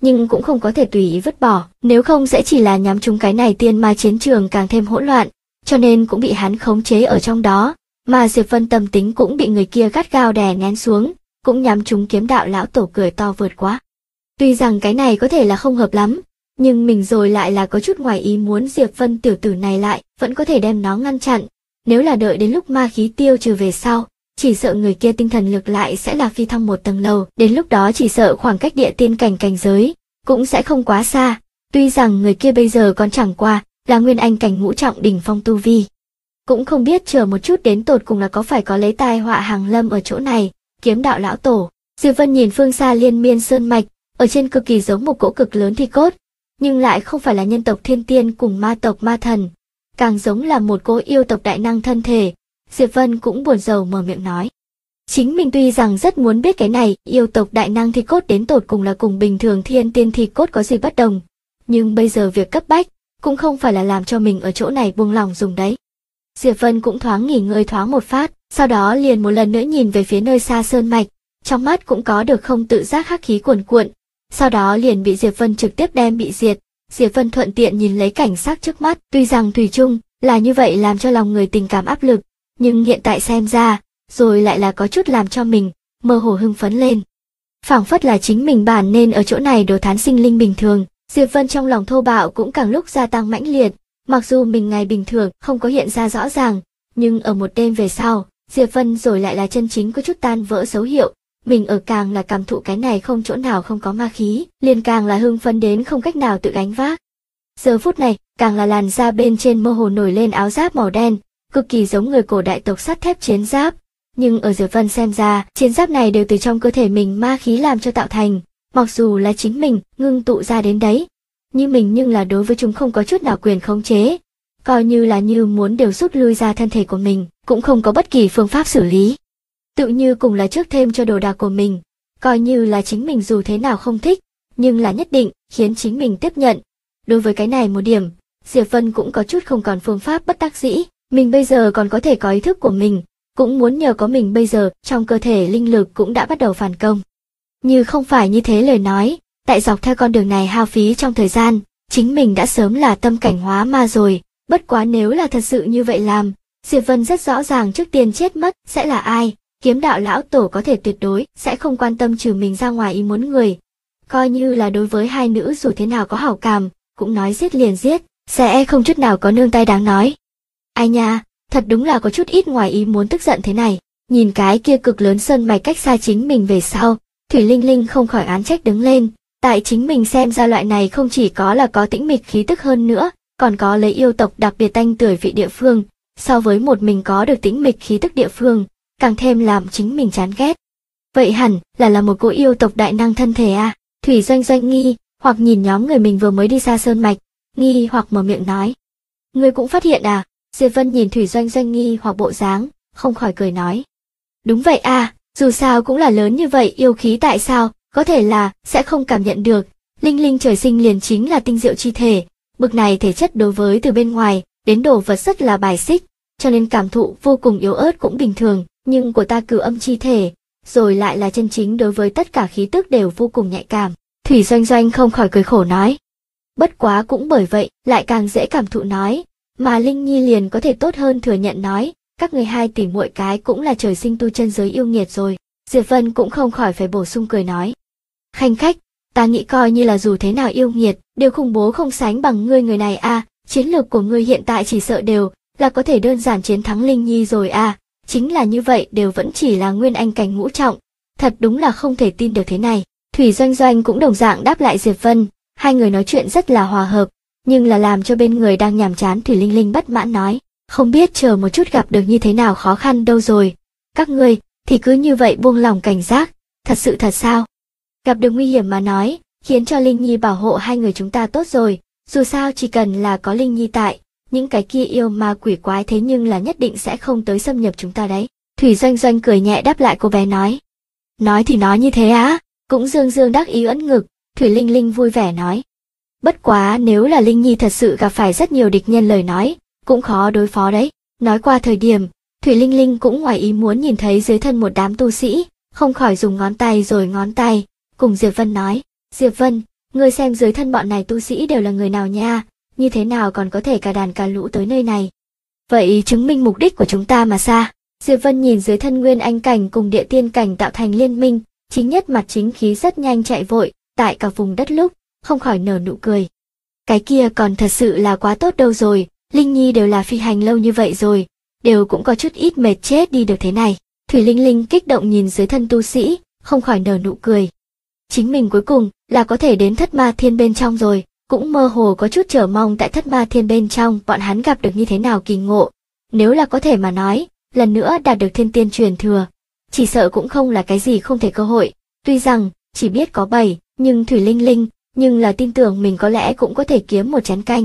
S1: nhưng cũng không có thể tùy ý vứt bỏ, nếu không sẽ chỉ là nhắm trúng cái này tiên ma chiến trường càng thêm hỗn loạn, cho nên cũng bị hắn khống chế ở trong đó, mà Diệp Vân tâm tính cũng bị người kia gắt gao đè nén xuống, cũng nhắm trúng kiếm đạo lão tổ cười to vượt quá. Tuy rằng cái này có thể là không hợp lắm, nhưng mình rồi lại là có chút ngoài ý muốn Diệp Vân tiểu tử này lại vẫn có thể đem nó ngăn chặn, nếu là đợi đến lúc ma khí tiêu trừ về sau, chỉ sợ người kia tinh thần lực lại sẽ là phi thăng một tầng lầu, đến lúc đó chỉ sợ khoảng cách địa tiên cảnh cảnh giới cũng sẽ không quá xa, tuy rằng người kia bây giờ còn chẳng qua là nguyên anh cảnh ngũ trọng đỉnh phong tu vi. Cũng không biết chờ một chút đến tột cùng là có phải có lấy tai họa hàng lâm ở chỗ này, kiếm đạo lão tổ. Diệp Vân nhìn phương xa liên miên sơn mạch, ở trên cực kỳ giống một cỗ cực lớn thi cốt, nhưng lại không phải là nhân tộc thiên tiên cùng ma tộc ma thần, càng giống là một cỗ yêu tộc đại năng thân thể. Diệp Vân cũng buồn rầu mở miệng nói. Chính mình tuy rằng rất muốn biết cái này yêu tộc đại năng thi cốt đến tột cùng là cùng bình thường thiên tiên thi cốt có gì bất đồng, nhưng bây giờ việc cấp bách cũng không phải là làm cho mình ở chỗ này buông lòng dùng đấy. Diệp Vân cũng thoáng nghỉ ngơi thoáng một phát, sau đó liền một lần nữa nhìn về phía nơi xa sơn mạch, trong mắt cũng có được không tự giác hắc khí cuồn cuộn, sau đó liền bị Diệp Vân trực tiếp đem bị diệt. Diệp Vân thuận tiện nhìn lấy cảnh sắc trước mắt, tuy rằng thủy chung là như vậy làm cho lòng người tình cảm áp lực, nhưng hiện tại xem ra, rồi lại là có chút làm cho mình mơ hồ hưng phấn lên. Phảng phất là chính mình bản nên ở chỗ này đồ thán sinh linh bình thường, Diệp Vân trong lòng thô bạo cũng càng lúc gia tăng mãnh liệt, mặc dù mình ngày bình thường không có hiện ra rõ ràng, nhưng ở một đêm về sau, Diệp Vân rồi lại là chân chính có chút tan vỡ dấu hiệu, mình ở càng là cảm thụ cái này không chỗ nào không có ma khí, liền càng là hưng phấn đến không cách nào tự gánh vác. Giờ phút này, càng là làn da bên trên mơ hồ nổi lên áo giáp màu đen, cực kỳ giống người cổ đại tộc sắt thép chiến giáp, nhưng ở Diệp Vân xem ra, chiến giáp này đều từ trong cơ thể mình ma khí làm cho tạo thành, mặc dù là chính mình ngưng tụ ra đến đấy, nhưng là đối với chúng không có chút nào quyền khống chế, coi như là như muốn đều rút lui ra thân thể của mình, cũng không có bất kỳ phương pháp xử lý. Tự như cùng là trước thêm cho đồ đạc của mình, coi như là chính mình dù thế nào không thích, nhưng là nhất định khiến chính mình tiếp nhận. Đối với cái này một điểm, Diệp Vân cũng có chút không còn phương pháp bất đắc dĩ, mình bây giờ còn có thể có ý thức của mình, cũng muốn nhờ có mình bây giờ trong cơ thể linh lực cũng đã bắt đầu phản công. Như không phải như thế lời nói, tại dọc theo con đường này hao phí trong thời gian, chính mình đã sớm là tâm cảnh hóa ma rồi, bất quá nếu là thật sự như vậy làm, Diệp Vân rất rõ ràng trước tiên chết mất sẽ là ai, kiếm đạo lão tổ có thể tuyệt đối sẽ không quan tâm trừ mình ra ngoài ý muốn người. Coi như là đối với hai nữ dù thế nào có hảo cảm, cũng nói giết liền giết, sẽ không chút nào có nương tay đáng nói. Ai nha, thật đúng là có chút ít ngoài ý muốn tức giận thế này, nhìn cái kia cực lớn sơn mạch cách xa chính mình về sau, Thủy Linh Linh không khỏi án trách đứng lên, tại chính mình xem ra loại này không chỉ có là có tĩnh mịch khí tức hơn nữa, còn có lấy yêu tộc đặc biệt tanh tưởi vị địa phương, so với một mình có được tĩnh mịch khí tức địa phương, càng thêm làm chính mình chán ghét. Vậy hẳn là một cô yêu tộc đại năng thân thể à? Thủy Doanh Doanh nghi, hoặc nhìn nhóm người mình vừa mới đi xa sơn mạch, nghi hoặc mở miệng nói. Ngươi cũng phát hiện à? Diệp Vân nhìn Thủy Doanh Doanh nghi hoặc bộ dáng, không khỏi cười nói. Đúng vậy à, dù sao cũng là lớn như vậy yêu khí tại sao, có thể là sẽ không cảm nhận được. Linh Linh trời sinh liền chính là tinh diệu chi thể, bực này thể chất đối với từ bên ngoài đến đồ vật rất là bài xích, cho nên cảm thụ vô cùng yếu ớt cũng bình thường, nhưng của ta cửu âm chi thể, rồi lại là chân chính đối với tất cả khí tức đều vô cùng nhạy cảm. Thủy Doanh Doanh không khỏi cười khổ nói. Bất quá cũng bởi vậy, lại càng dễ cảm thụ nói, mà Linh Nhi liền có thể tốt hơn thừa nhận nói, các người hai tỷ muội cái cũng là trời sinh tu chân giới yêu nghiệt rồi. Diệp Vân cũng không khỏi phải bổ sung cười nói. Khanh khách, ta nghĩ coi như là dù thế nào yêu nghiệt, đều khủng bố không sánh bằng ngươi người này à, chiến lược của ngươi hiện tại chỉ sợ đều là có thể đơn giản chiến thắng Linh Nhi rồi à, chính là như vậy đều vẫn chỉ là nguyên anh cảnh ngũ trọng, thật đúng là không thể tin được thế này. Thủy Doanh Doanh cũng đồng dạng đáp lại Diệp Vân, hai người nói chuyện rất là hòa hợp, nhưng là làm cho bên người đang nhàm chán Thủy Linh Linh bất mãn nói, không biết chờ một chút gặp được như thế nào khó khăn đâu rồi, các ngươi thì cứ như vậy buông lòng cảnh giác, thật sự thật sao? Gặp được nguy hiểm mà nói, khiến cho Linh Nhi bảo hộ hai người chúng ta tốt rồi, dù sao chỉ cần là có Linh Nhi tại, những cái kia yêu ma quỷ quái thế nhưng là nhất định sẽ không tới xâm nhập chúng ta đấy. Thủy Doanh Doanh cười nhẹ đáp lại cô bé nói. Nói thì nói như thế á, cũng dương dương đắc ý ưỡn ngực, Thủy Linh Linh vui vẻ nói. Bất quá nếu là Linh Nhi thật sự gặp phải rất nhiều địch nhân lời nói, cũng khó đối phó đấy. Nói qua thời điểm, Thủy Linh Linh cũng ngoài ý muốn nhìn thấy dưới thân một đám tu sĩ, không khỏi dùng ngón tay rồi ngón tay, cùng Diệp Vân nói. Diệp Vân, Ngươi xem dưới thân bọn này tu sĩ đều là người nào nha, như thế nào còn có thể cả đàn cả lũ tới nơi này. Vậy chứng minh mục đích của chúng ta mà xa. Diệp Vân nhìn dưới thân Nguyên Anh cảnh cùng Địa Tiên cảnh tạo thành liên minh, chính nhất mặt chính khí rất nhanh chạy vội, tại cả vùng đất lúc, không khỏi nở nụ cười. Cái kia còn thật sự là quá tốt đâu rồi, Linh Nhi đều là phi hành lâu như vậy rồi, đều cũng có chút ít mệt chết đi được thế này. Thủy Linh Linh kích động nhìn dưới thân tu sĩ, không khỏi nở nụ cười. Chính mình cuối cùng là có thể đến Thất Ma Thiên bên trong rồi, cũng mơ hồ có chút chờ mong tại Thất Ma Thiên bên trong bọn hắn gặp được như thế nào kỳ ngộ. Nếu là có thể mà nói, lần nữa đạt được thiên tiên truyền thừa, chỉ sợ cũng không là cái gì không thể cơ hội. Tuy rằng chỉ biết có 7, nhưng Thủy Linh Linh, nhưng là tin tưởng mình có lẽ cũng có thể kiếm một chén canh.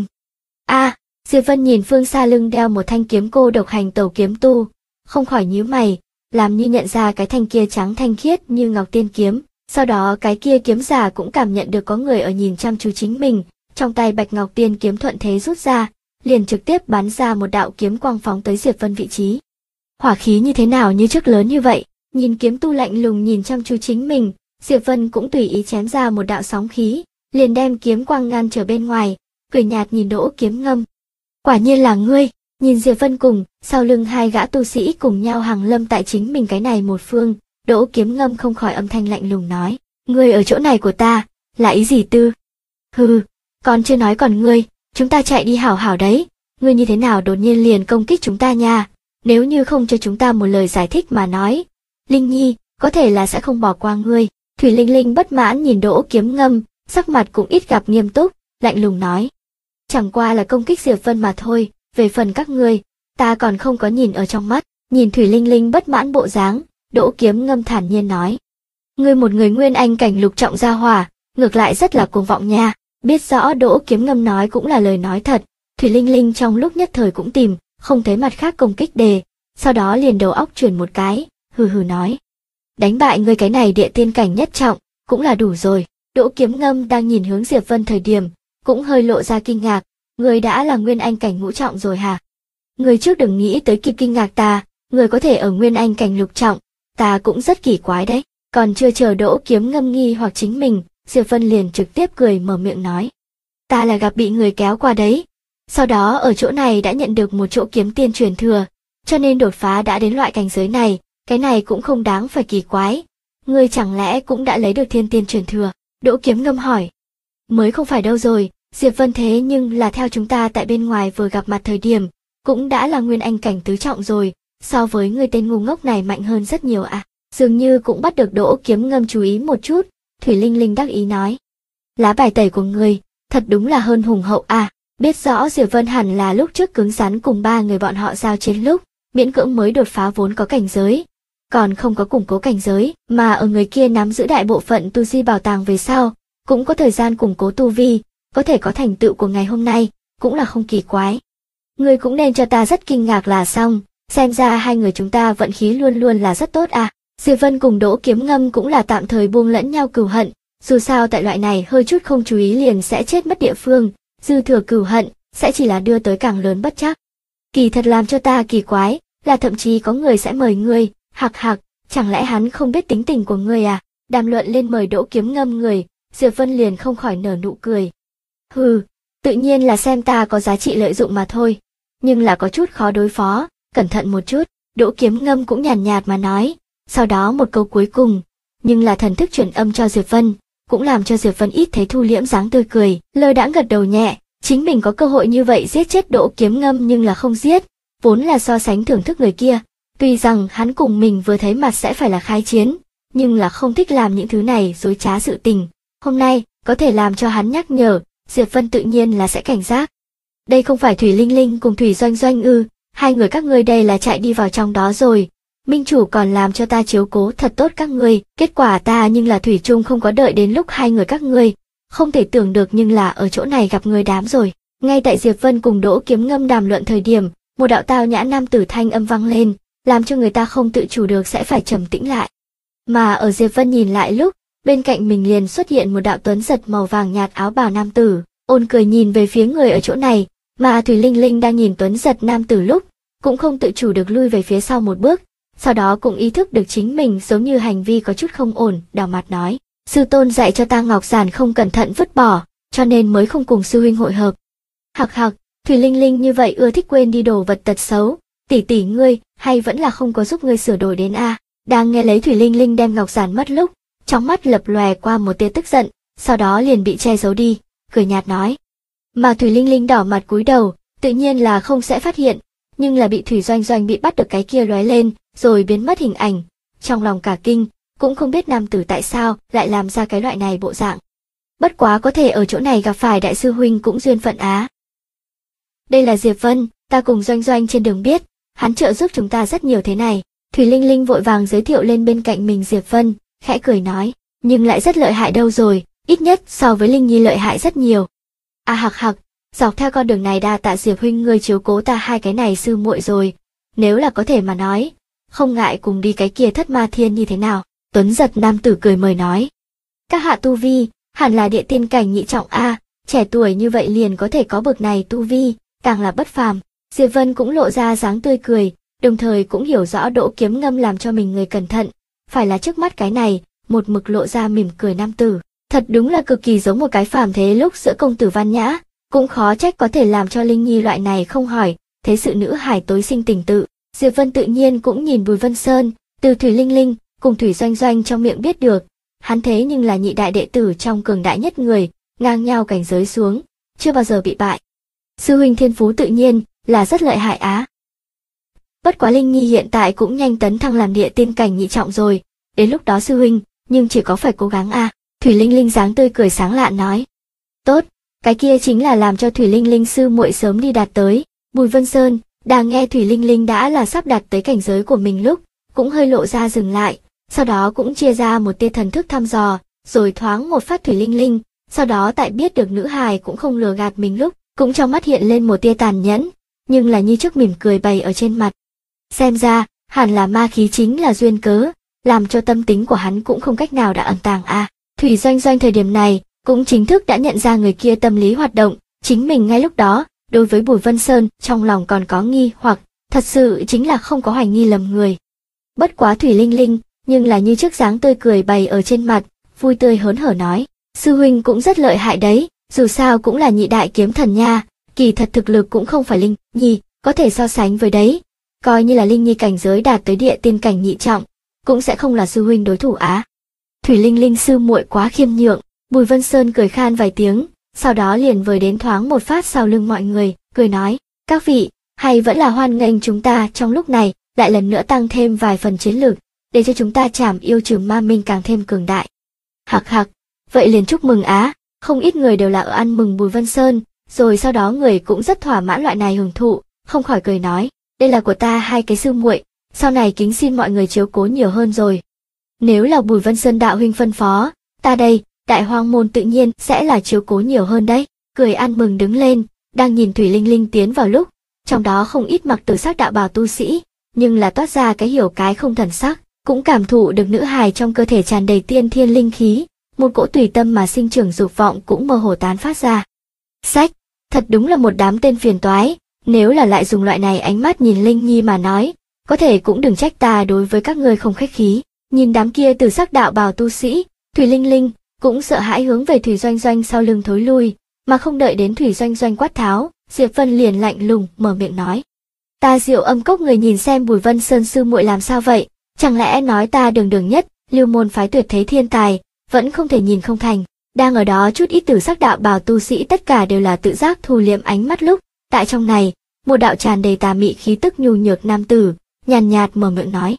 S1: Diệp Vân nhìn phương xa lưng đeo một thanh kiếm cô độc hành tẩu kiếm tu, không khỏi nhíu mày, làm như nhận ra cái thanh kia trắng thanh khiết như ngọc tiên kiếm. Sau đó cái kia kiếm giả cũng cảm nhận được có người ở nhìn chăm chú chính mình, trong tay bạch ngọc tiên kiếm thuận thế rút ra, liền trực tiếp bắn ra một đạo kiếm quang phóng tới Diệp Vân vị trí. Hỏa khí như thế nào như trước lớn như vậy, nhìn kiếm tu lạnh lùng nhìn chăm chú chính mình, Diệp Vân cũng tùy ý chém ra một đạo sóng khí, liền đem kiếm quang ngăn trở bên ngoài, cười nhạt nhìn Đỗ Kiếm Ngâm. Quả nhiên là ngươi, nhìn Diệp Vân cùng, sau lưng hai gã tu sĩ cùng nhau hàng lâm tại chính mình cái này một phương, Đỗ Kiếm Ngâm không khỏi âm thanh lạnh lùng nói, ngươi ở chỗ này của ta, là ý gì tư? Hừ, còn chưa nói còn ngươi, chúng ta chạy đi hảo hảo đấy, ngươi như thế nào đột nhiên liền công kích chúng ta nha, nếu như không cho chúng ta một lời giải thích mà nói, Linh Nhi, có thể là sẽ không bỏ qua ngươi. Thủy Linh Linh bất mãn nhìn Đỗ Kiếm Ngâm, sắc mặt cũng ít gặp nghiêm túc, lạnh lùng nói. Chẳng qua là công kích Diệp Vân mà thôi, về phần các ngươi, ta còn không có nhìn ở trong mắt. Nhìn Thủy Linh Linh bất mãn bộ dáng, Đỗ Kiếm Ngâm thản nhiên nói. Ngươi một người Nguyên Anh cảnh lục trọng gia hỏa, ngược lại rất là cuồng vọng nha. Biết rõ Đỗ Kiếm Ngâm nói cũng là lời nói thật, Thủy Linh Linh trong lúc nhất thời cũng tìm, không thấy mặt khác công kích đề, sau đó liền đầu óc chuyển một cái, hừ hừ nói. Đánh bại ngươi cái này Địa Tiên cảnh nhất trọng, cũng là đủ rồi. Đỗ Kiếm Ngâm đang nhìn hướng Diệp Vân thời điểm, cũng hơi lộ ra kinh ngạc, ngươi đã là Nguyên Anh cảnh ngũ trọng rồi hả? Ngươi trước đừng nghĩ tới kịp kinh ngạc ta, ngươi có thể ở Nguyên Anh cảnh lục trọng, ta cũng rất kỳ quái đấy. Còn chưa chờ Đỗ Kiếm Ngâm nghi hoặc chính mình, Diệp Vân liền trực tiếp cười mở miệng nói. Ta là gặp bị người kéo qua đấy, sau đó ở chỗ này đã nhận được một chỗ kiếm tiên truyền thừa, cho nên đột phá đã đến loại cảnh giới này, cái này cũng không đáng phải kỳ quái. Ngươi chẳng lẽ cũng đã lấy được thiên tiên truyền thừa? Đỗ Kiếm Ngâm hỏi. Mới không phải đâu rồi, Diệp Vân thế nhưng là theo chúng ta tại bên ngoài vừa gặp mặt thời điểm, cũng đã là Nguyên Anh cảnh tứ trọng rồi, so với người tên ngu ngốc này mạnh hơn rất nhiều à. Dường như cũng bắt được Đỗ Kiếm Ngâm chú ý một chút, Thủy Linh Linh đắc ý nói. Lá bài tẩy của ngươi, thật đúng là hơn hùng hậu à, biết rõ Diệp Vân hẳn là lúc trước cứng rắn cùng ba người bọn họ giao chiến lúc, miễn cưỡng mới đột phá vốn có cảnh giới, còn không có củng cố cảnh giới, mà ở người kia nắm giữ đại bộ phận tu di bảo tàng về sau, cũng có thời gian củng cố tu vi, có thể có thành tựu của ngày hôm nay, cũng là không kỳ quái. Ngươi cũng nên cho ta rất kinh ngạc là xong, xem ra hai người chúng ta vận khí luôn luôn là rất tốt à. Diệp Vân cùng Đỗ Kiếm Ngâm cũng là tạm thời buông lẫn nhau cừu hận, dù sao tại loại này hơi chút không chú ý liền sẽ chết mất địa phương, dư thừa cừu hận sẽ chỉ là đưa tới càng lớn bất trắc. Kỳ thật làm cho ta kỳ quái, là thậm chí có người sẽ mời ngươi, hạc hạc, chẳng lẽ hắn không biết tính tình của ngươi à? Đàm luận lên mời Đỗ Kiếm Ngâm người, Diệp Vân liền không khỏi nở nụ cười. Hừ, tự nhiên là xem ta có giá trị lợi dụng mà thôi, nhưng là có chút khó đối phó, cẩn thận một chút. Đỗ Kiếm Ngâm cũng nhàn nhạt mà nói, sau đó một câu cuối cùng, nhưng là thần thức truyền âm cho Diệp Vân, cũng làm cho Diệp Vân ít thấy thu liễm dáng tươi cười, lơ đãng gật đầu nhẹ, chính mình có cơ hội như vậy giết chết Đỗ Kiếm Ngâm nhưng là không giết, vốn là so sánh thưởng thức người kia, tuy rằng hắn cùng mình vừa thấy mặt sẽ phải là khai chiến, nhưng là không thích làm những thứ này dối trá sự tình, hôm nay có thể làm cho hắn nhắc nhở, Diệp Vân tự nhiên là sẽ cảnh giác. Đây không phải Thủy Linh Linh cùng Thủy Doanh Doanh ư? Hai người các ngươi đây là chạy đi vào trong đó rồi. Minh chủ còn làm cho ta chiếu cố thật tốt các ngươi, kết quả ta nhưng là thủy chung không có đợi đến lúc hai người các ngươi, không thể tưởng được nhưng là ở chỗ này gặp người đám rồi. Ngay tại Diệp Vân cùng Đỗ Kiếm Ngâm đàm luận thời điểm, một đạo tao nhã nam tử thanh âm vang lên, làm cho người ta không tự chủ được sẽ phải trầm tĩnh lại. Mà ở Diệp Vân nhìn lại lúc, bên cạnh mình liền xuất hiện một đạo tuấn giật màu vàng nhạt áo bào nam tử, ôn cười nhìn về phía người ở chỗ này, mà Thủy Linh Linh đang nhìn tuấn giật nam tử lúc, cũng không tự chủ được lui về phía sau một bước, sau đó cũng ý thức được chính mình giống như hành vi có chút không ổn, đảo mặt nói, Sư tôn dạy cho ta ngọc giản không cẩn thận vứt bỏ, cho nên mới không cùng sư huynh hội hợp. Hặc hặc, Thủy Linh Linh như vậy ưa thích quên đi đồ vật tật xấu, tỷ tỷ ngươi hay vẫn là không có giúp ngươi sửa đổi đến a? Đang nghe lấy Thủy Linh Linh đem ngọc giản mất lúc, trong mắt lập lòe qua một tia tức giận, sau đó liền bị che giấu đi, cười nhạt nói. Mà Thủy Linh Linh đỏ mặt cúi đầu, tự nhiên là không sẽ phát hiện, nhưng là bị Thủy Doanh Doanh bị bắt được cái kia lóe lên, rồi biến mất hình ảnh, trong lòng cả kinh, cũng không biết nam tử tại sao lại làm ra cái loại này bộ dạng. Bất quá có thể ở chỗ này gặp phải đại sư huynh cũng duyên phận á. Đây là Diệp Vân, ta cùng Doanh Doanh trên đường biết, hắn trợ giúp chúng ta rất nhiều thế này. Thủy Linh Linh vội vàng giới thiệu lên bên cạnh mình Diệp Vân, khẽ cười nói, nhưng lại rất lợi hại đâu rồi, ít nhất so với Linh Nhi lợi hại rất nhiều. A hặc hặc, dọc theo con đường này đa tạ Diệp huynh ngươi chiếu cố ta hai cái này sư muội rồi, nếu là có thể mà nói, không ngại cùng đi cái kia Thất Ma Thiên như thế nào. Tuấn giật nam tử cười mời nói. Các hạ tu vi, hẳn là địa tiên cảnh nhị trọng a, trẻ tuổi như vậy liền có thể có bậc này tu vi, càng là bất phàm. Diệp Vân cũng lộ ra dáng tươi cười, đồng thời cũng hiểu rõ Đỗ Kiếm Ngâm làm cho mình người cẩn thận, phải là trước mắt cái này, một mực lộ ra mỉm cười nam tử, thật đúng là cực kỳ giống một cái phàm thế lúc giữa công tử văn nhã, cũng khó trách có thể làm cho Linh Nhi loại này không hỏi, thế sự nữ hải tối sinh tình tự. Diệp Vân tự nhiên cũng nhìn Bùi Vân Sơn, từ Thủy Linh Linh cùng Thủy Doanh Doanh trong miệng biết được, hắn thế nhưng là nhị đại đệ tử trong cường đại nhất người, ngang nhau cảnh giới xuống, chưa bao giờ bị bại. Sư huynh thiên phú tự nhiên là rất lợi hại á. Bất quá Linh Nhi hiện tại cũng nhanh tấn thăng làm địa tiên cảnh nhị trọng rồi, đến lúc đó sư huynh, nhưng chỉ có phải cố gắng a. Thủy Linh Linh dáng tươi cười sáng lạ nói. Tốt, cái kia chính là làm cho Thủy Linh Linh sư muội sớm đi đạt tới. Bùi Vân Sơn, đang nghe Thủy Linh Linh đã là sắp đạt tới cảnh giới của mình lúc, cũng hơi lộ ra dừng lại, sau đó cũng chia ra một tia thần thức thăm dò, rồi thoáng một phát Thủy Linh Linh, sau đó tại biết được nữ hài cũng không lừa gạt mình lúc, cũng trong mắt hiện lên một tia tàn nhẫn, nhưng là như trước mỉm cười bày ở trên mặt. Xem ra, hẳn là ma khí chính là duyên cớ, làm cho tâm tính của hắn cũng không cách nào đã ẩn tàng a. Thủy Doanh Doanh thời điểm này, cũng chính thức đã nhận ra người kia tâm lý hoạt động, chính mình ngay lúc đó, đối với Bùi Vân Sơn, trong lòng còn có nghi hoặc, thật sự chính là không có hoài nghi lầm người. Bất quá Thủy Linh Linh, nhưng là như trước dáng tươi cười bày ở trên mặt, vui tươi hớn hở nói, sư huynh cũng rất lợi hại đấy, dù sao cũng là nhị đại kiếm thần nha, kỳ thật thực lực cũng không phải Linh Nhi có thể so sánh với đấy, coi như là Linh Nhi cảnh giới đạt tới địa tiên cảnh nhị trọng, cũng sẽ không là sư huynh đối thủ á. Thủy Linh Linh sư muội quá khiêm nhượng. Bùi Vân Sơn cười khan vài tiếng, sau đó liền vời đến thoáng một phát sau lưng mọi người, cười nói, các vị, hay vẫn là hoan nghênh chúng ta trong lúc này, lại lần nữa tăng thêm vài phần chiến lược, để cho chúng ta trảm yêu trừ ma minh càng thêm cường đại. Hặc hặc, vậy liền chúc mừng á, không ít người đều là ở ăn mừng Bùi Vân Sơn, rồi sau đó người cũng rất thỏa mãn loại này hưởng thụ, không khỏi cười nói, đây là của ta hai cái sư muội, sau này kính xin mọi người chiếu cố nhiều hơn rồi. Nếu là Bùi Vân Sơn đạo huynh phân phó, ta đây, Đại Hoang môn tự nhiên sẽ là chiếu cố nhiều hơn đấy. Cười ăn mừng đứng lên, đang nhìn Thủy Linh Linh tiến vào lúc, trong đó không ít mặc tử sắc đạo bào tu sĩ, nhưng là toát ra cái hiểu cái không thần sắc, cũng cảm thụ được nữ hài trong cơ thể tràn đầy tiên thiên linh khí, một cỗ tùy tâm mà sinh trưởng dục vọng cũng mơ hồ tán phát ra. Sách, thật đúng là một đám tên phiền toái, nếu là lại dùng loại này ánh mắt nhìn Linh Nhi mà nói, có thể cũng đừng trách ta đối với các ngươi không khách khí. Nhìn đám kia tử sắc đạo bào tu sĩ, Thủy Linh Linh cũng sợ hãi hướng về Thủy Doanh Doanh sau lưng thối lui, mà không đợi đến Thủy Doanh Doanh quát tháo, Diệp Vân liền lạnh lùng mở miệng nói: "Ta Diệu Âm Cốc người nhìn xem Bùi Vân Sơn sư muội làm sao vậy? Chẳng lẽ nói ta đường đường nhất, Lưu môn phái tuyệt thế thiên tài, vẫn không thể nhìn không thành?" Đang ở đó chút ít tử sắc đạo bào tu sĩ tất cả đều là tự giác thu liệm ánh mắt lúc, tại trong này, một đạo tràn đầy tà mị khí tức nhu nhược nam tử, nhàn nhạt mở miệng nói: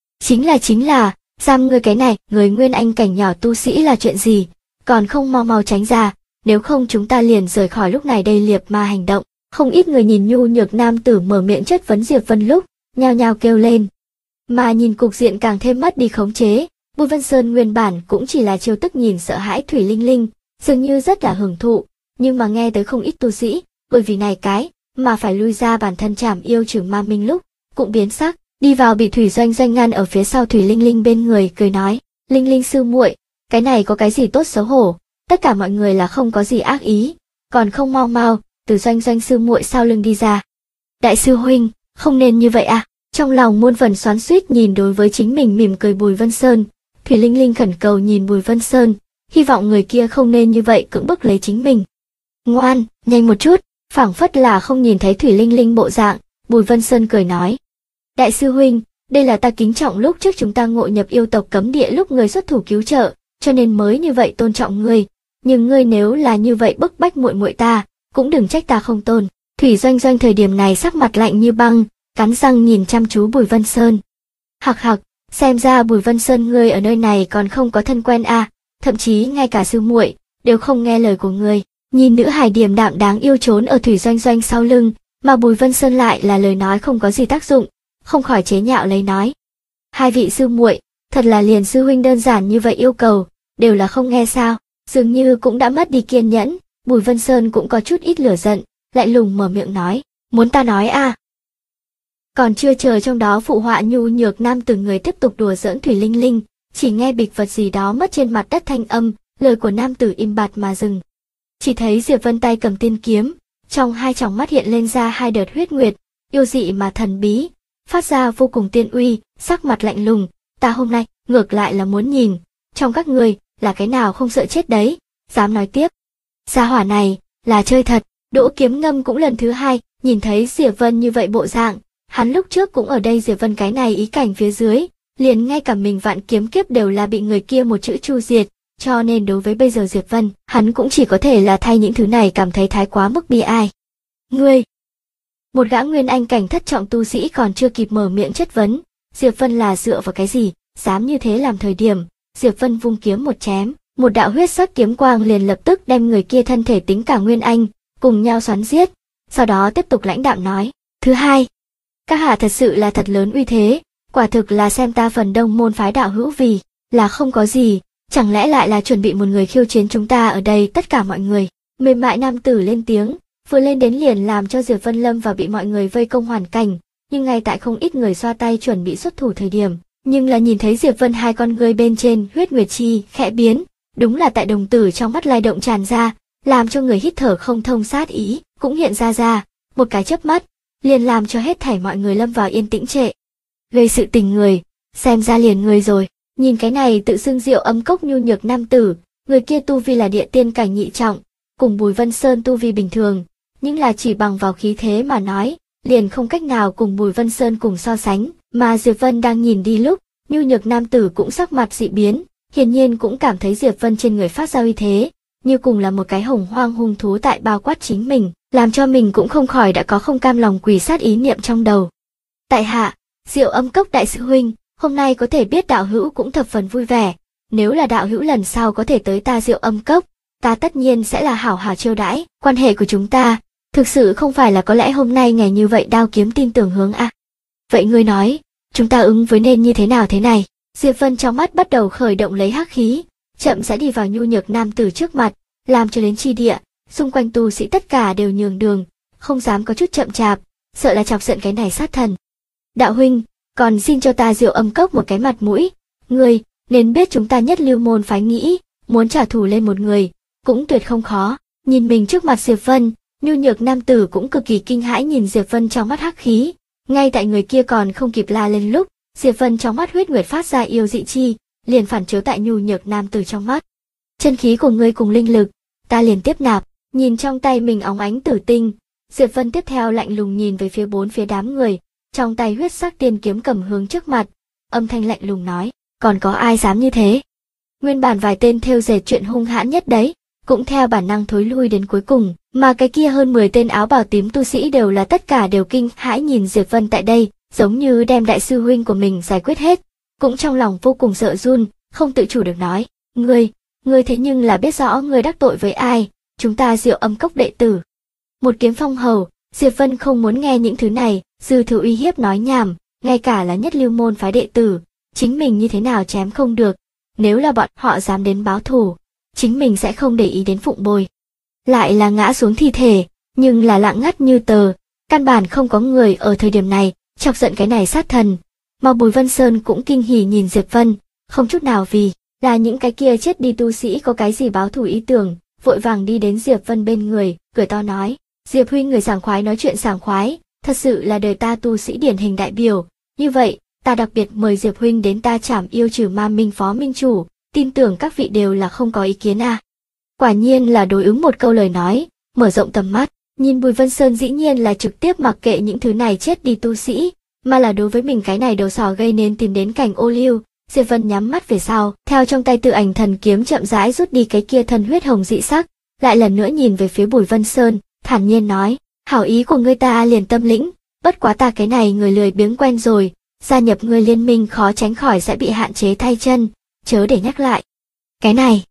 S1: chính là, giam ngươi cái này, người nguyên anh cảnh nhỏ tu sĩ là chuyện gì, còn không mau mau tránh ra, nếu không chúng ta liền rời khỏi lúc này đây liệp ma hành động." Không ít người nhìn nhu nhược nam tử mở miệng chất vấn Diệp Vân lúc, nhao nhao kêu lên. Mà nhìn cục diện càng thêm mất đi khống chế, Bùi Vân Sơn nguyên bản cũng chỉ là chiêu tức nhìn sợ hãi Thủy Linh Linh, dường như rất là hưởng thụ, nhưng mà nghe tới không ít tu sĩ, bởi vì này cái, mà phải lui ra bản thân trảm yêu trừ ma minh lúc, cũng biến sắc, đi vào bị Thủy Doanh Doanh ngăn ở phía sau Thủy Linh Linh bên người, cười nói: "Linh Linh sư muội, cái này có cái gì tốt xấu hổ, tất cả mọi người là không có gì ác ý, còn không mau mau từ Doanh Doanh sư muội sau lưng đi ra." "Đại sư huynh, không nên như vậy à?" Trong lòng muôn phần xoắn xuýt nhìn đối với chính mình mỉm cười Bùi Vân Sơn, Thủy Linh Linh khẩn cầu nhìn Bùi Vân Sơn, hy vọng người kia không nên như vậy cưỡng bức lấy chính mình. Ngoan, nhanh một chút, phảng phất là không nhìn thấy Thủy Linh Linh bộ dạng, Bùi Vân Sơn cười nói. Đại sư huynh, đây là ta kính trọng lúc trước chúng ta ngộ nhập yêu tộc cấm địa lúc người xuất thủ cứu trợ, cho nên mới như vậy tôn trọng ngươi, nhưng ngươi nếu là như vậy bức bách muội muội ta, cũng đừng trách ta không tôn. Thủy Doanh Doanh thời điểm này sắc mặt lạnh như băng, cắn răng nhìn chăm chú Bùi Vân Sơn. Hặc hặc, xem ra Bùi Vân Sơn ngươi ở nơi này còn không có thân quen à, thậm chí ngay cả sư muội đều không nghe lời của ngươi. Nhìn nữ hài điềm đạm đáng yêu trốn ở Thủy Doanh Doanh sau lưng, mà Bùi Vân Sơn lại là lời nói không có gì tác dụng, không khỏi chế nhạo lấy nói. Hai vị sư muội, thật là liền sư huynh đơn giản như vậy yêu cầu, đều là không nghe sao, dường như cũng đã mất đi kiên nhẫn, Bùi Vân Sơn cũng có chút ít lửa giận, lại lùng mở miệng nói, muốn ta nói à. Còn chưa chờ trong đó phụ họa nhu nhược nam từng người tiếp tục đùa giỡn Thủy Linh Linh, chỉ nghe bịch vật gì đó mất trên mặt đất thanh âm, lời của nam tử im bặt mà dừng. Chỉ thấy Diệp Vân tay cầm tiên kiếm, trong hai tròng mắt hiện lên ra hai đợt huyết nguyệt, yêu dị mà thần bí, phát ra vô cùng tiên uy, sắc mặt lạnh lùng, ta hôm nay ngược lại là muốn nhìn, trong các người là cái nào không sợ chết đấy, dám nói tiếp. Gia hỏa này là chơi thật. Đỗ Kiếm Ngâm cũng lần thứ hai nhìn thấy Diệp Vân như vậy bộ dạng, hắn lúc trước cũng ở đây Diệp Vân cái này ý cảnh phía dưới, liền ngay cả mình vạn kiếm kiếp đều là bị người kia một chữ chu diệt, cho nên đối với bây giờ Diệp Vân, hắn cũng chỉ có thể là thay những thứ này cảm thấy thái quá mức bi ai. Ngươi! Một gã nguyên anh cảnh thất trọng tu sĩ còn chưa kịp mở miệng chất vấn, Diệp Vân là dựa vào cái gì, dám như thế làm thời điểm, Diệp Vân vung kiếm một chém, một đạo huyết sắc kiếm quang liền lập tức đem người kia thân thể tính cả nguyên anh cùng nhau xoắn giết, sau đó tiếp tục lãnh đạm nói, thứ hai, các hạ thật sự là thật lớn uy thế, quả thực là xem ta phần đông môn phái đạo hữu vì là không có gì, chẳng lẽ lại là chuẩn bị một người khiêu chiến chúng ta ở đây tất cả mọi người. Mềm mại nam tử lên tiếng, vừa lên đến liền làm cho Diệp Vân lâm vào bị mọi người vây công hoàn cảnh, nhưng ngay tại không ít người xoa tay chuẩn bị xuất thủ thời điểm, nhưng là nhìn thấy Diệp Vân hai con ngươi bên trên huyết nguyệt chi khẽ biến, đúng là tại đồng tử trong mắt lai động tràn ra, làm cho người hít thở không thông sát ý, cũng hiện ra, một cái chớp mắt, liền làm cho hết thảy mọi người lâm vào yên tĩnh trệ. Gây sự tình người, xem ra liền người rồi, nhìn cái này tự xưng Diệu Âm Cốc nhu nhược nam tử, người kia tu vi là địa tiên cảnh nhị trọng, cùng Bùi Vân Sơn tu vi bình thường, nhưng là chỉ bằng vào khí thế mà nói, liền không cách nào cùng Bùi Vân Sơn cùng so sánh, mà Diệp Vân đang nhìn đi lúc, nhu nhược nam tử cũng sắc mặt dị biến, hiển nhiên cũng cảm thấy Diệp Vân trên người phát ra uy thế, như cùng là một cái hồng hoang hung thú tại bao quát chính mình, làm cho mình cũng không khỏi đã có không cam lòng quỳ sát ý niệm trong đầu. Tại hạ, Diệu Âm Cốc đại sư huynh, hôm nay có thể biết đạo hữu cũng thập phần vui vẻ, nếu là đạo hữu lần sau có thể tới ta Diệu Âm Cốc, ta tất nhiên sẽ là hảo hảo chiêu đãi, quan hệ của chúng ta, thực sự không phải là có lẽ hôm nay ngày như vậy Đao Kiếm tin tưởng hướng à. Vậy ngươi nói, chúng ta ứng với nên như thế nào thế này? Diệp Vân trong mắt bắt đầu khởi động lấy hắc khí, chậm sẽ đi vào nhu nhược nam tử trước mặt, làm cho đến chi địa, xung quanh tu sĩ tất cả đều nhường đường, không dám có chút chậm chạp, sợ là chọc giận cái này sát thần. Đạo huynh, còn xin cho ta Diệu Âm Cốc một cái mặt mũi, ngươi nên biết chúng ta nhất lưu môn phái nghĩ, muốn trả thù lên một người, cũng tuyệt không khó. Nhìn mình trước mặt Diệp Vân, nhu nhược nam tử cũng cực kỳ kinh hãi nhìn Diệp Vân trong mắt hắc khí, ngay tại người kia còn không kịp la lên lúc, Diệp Vân trong mắt huyết nguyệt phát ra yêu dị chi, liền phản chiếu tại nhu nhược nam tử trong mắt. Chân khí của ngươi cùng linh lực, ta liền tiếp nạp, nhìn trong tay mình óng ánh tử tinh, Diệp Vân tiếp theo lạnh lùng nhìn về phía bốn phía đám người, trong tay huyết sắc tiên kiếm cầm hướng trước mặt, âm thanh lạnh lùng nói, còn có ai dám như thế? Nguyên bản vài tên thêu dệt chuyện hung hãn nhất đấy, cũng theo bản năng thối lui đến cuối cùng, mà cái kia hơn 10 tên áo bào tím tu sĩ đều là tất cả đều kinh hãi nhìn Diệp Vân tại đây, giống như đem đại sư huynh của mình giải quyết hết, cũng trong lòng vô cùng sợ run, không tự chủ được nói, ngươi thế nhưng là biết rõ ngươi đắc tội với ai, chúng ta Diệu Âm Cốc đệ tử. Một kiếm phong hầu, Diệp Vân không muốn nghe những thứ này, dư thừa uy hiếp nói nhảm, ngay cả là nhất lưu môn phái đệ tử, chính mình như thế nào chém không được, nếu là bọn họ dám đến báo thù, chính mình sẽ không để ý đến phụng bồi. Lại là ngã xuống thi thể, nhưng là lặng ngắt như tờ, căn bản không có người ở thời điểm này, chọc giận cái này sát thần. Mà Bùi Vân Sơn cũng kinh hỉ nhìn Diệp Vân, không chút nào vì là những cái kia chết đi tu sĩ có cái gì báo thù ý tưởng, vội vàng đi đến Diệp Vân bên người, cười to nói, Diệp huynh người sảng khoái nói chuyện sảng khoái, thật sự là đời ta tu sĩ điển hình đại biểu, như vậy, ta đặc biệt mời Diệp huynh đến ta trảm yêu trừ ma minh phó minh chủ, tin tưởng các vị đều là không có ý kiến à. Quả nhiên là đối ứng một câu lời nói, mở rộng tầm mắt, nhìn Bùi Vân Sơn dĩ nhiên là trực tiếp mặc kệ những thứ này chết đi tu sĩ, mà là đối với mình cái này đầu sỏ gây nên tìm đến cảnh ô liu. Diệp Vân nhắm mắt về sau, theo trong tay Tự Ảnh Thần Kiếm chậm rãi rút đi cái kia thân huyết hồng dị sắc, lại lần nữa nhìn về phía Bùi Vân Sơn, thản nhiên nói, hảo ý của ngươi ta liền tâm lĩnh, bất quá ta cái này người lười biếng quen rồi, gia nhập ngươi liên minh khó tránh khỏi sẽ bị hạn chế tay chân, chớ để nhắc lại. Cái này,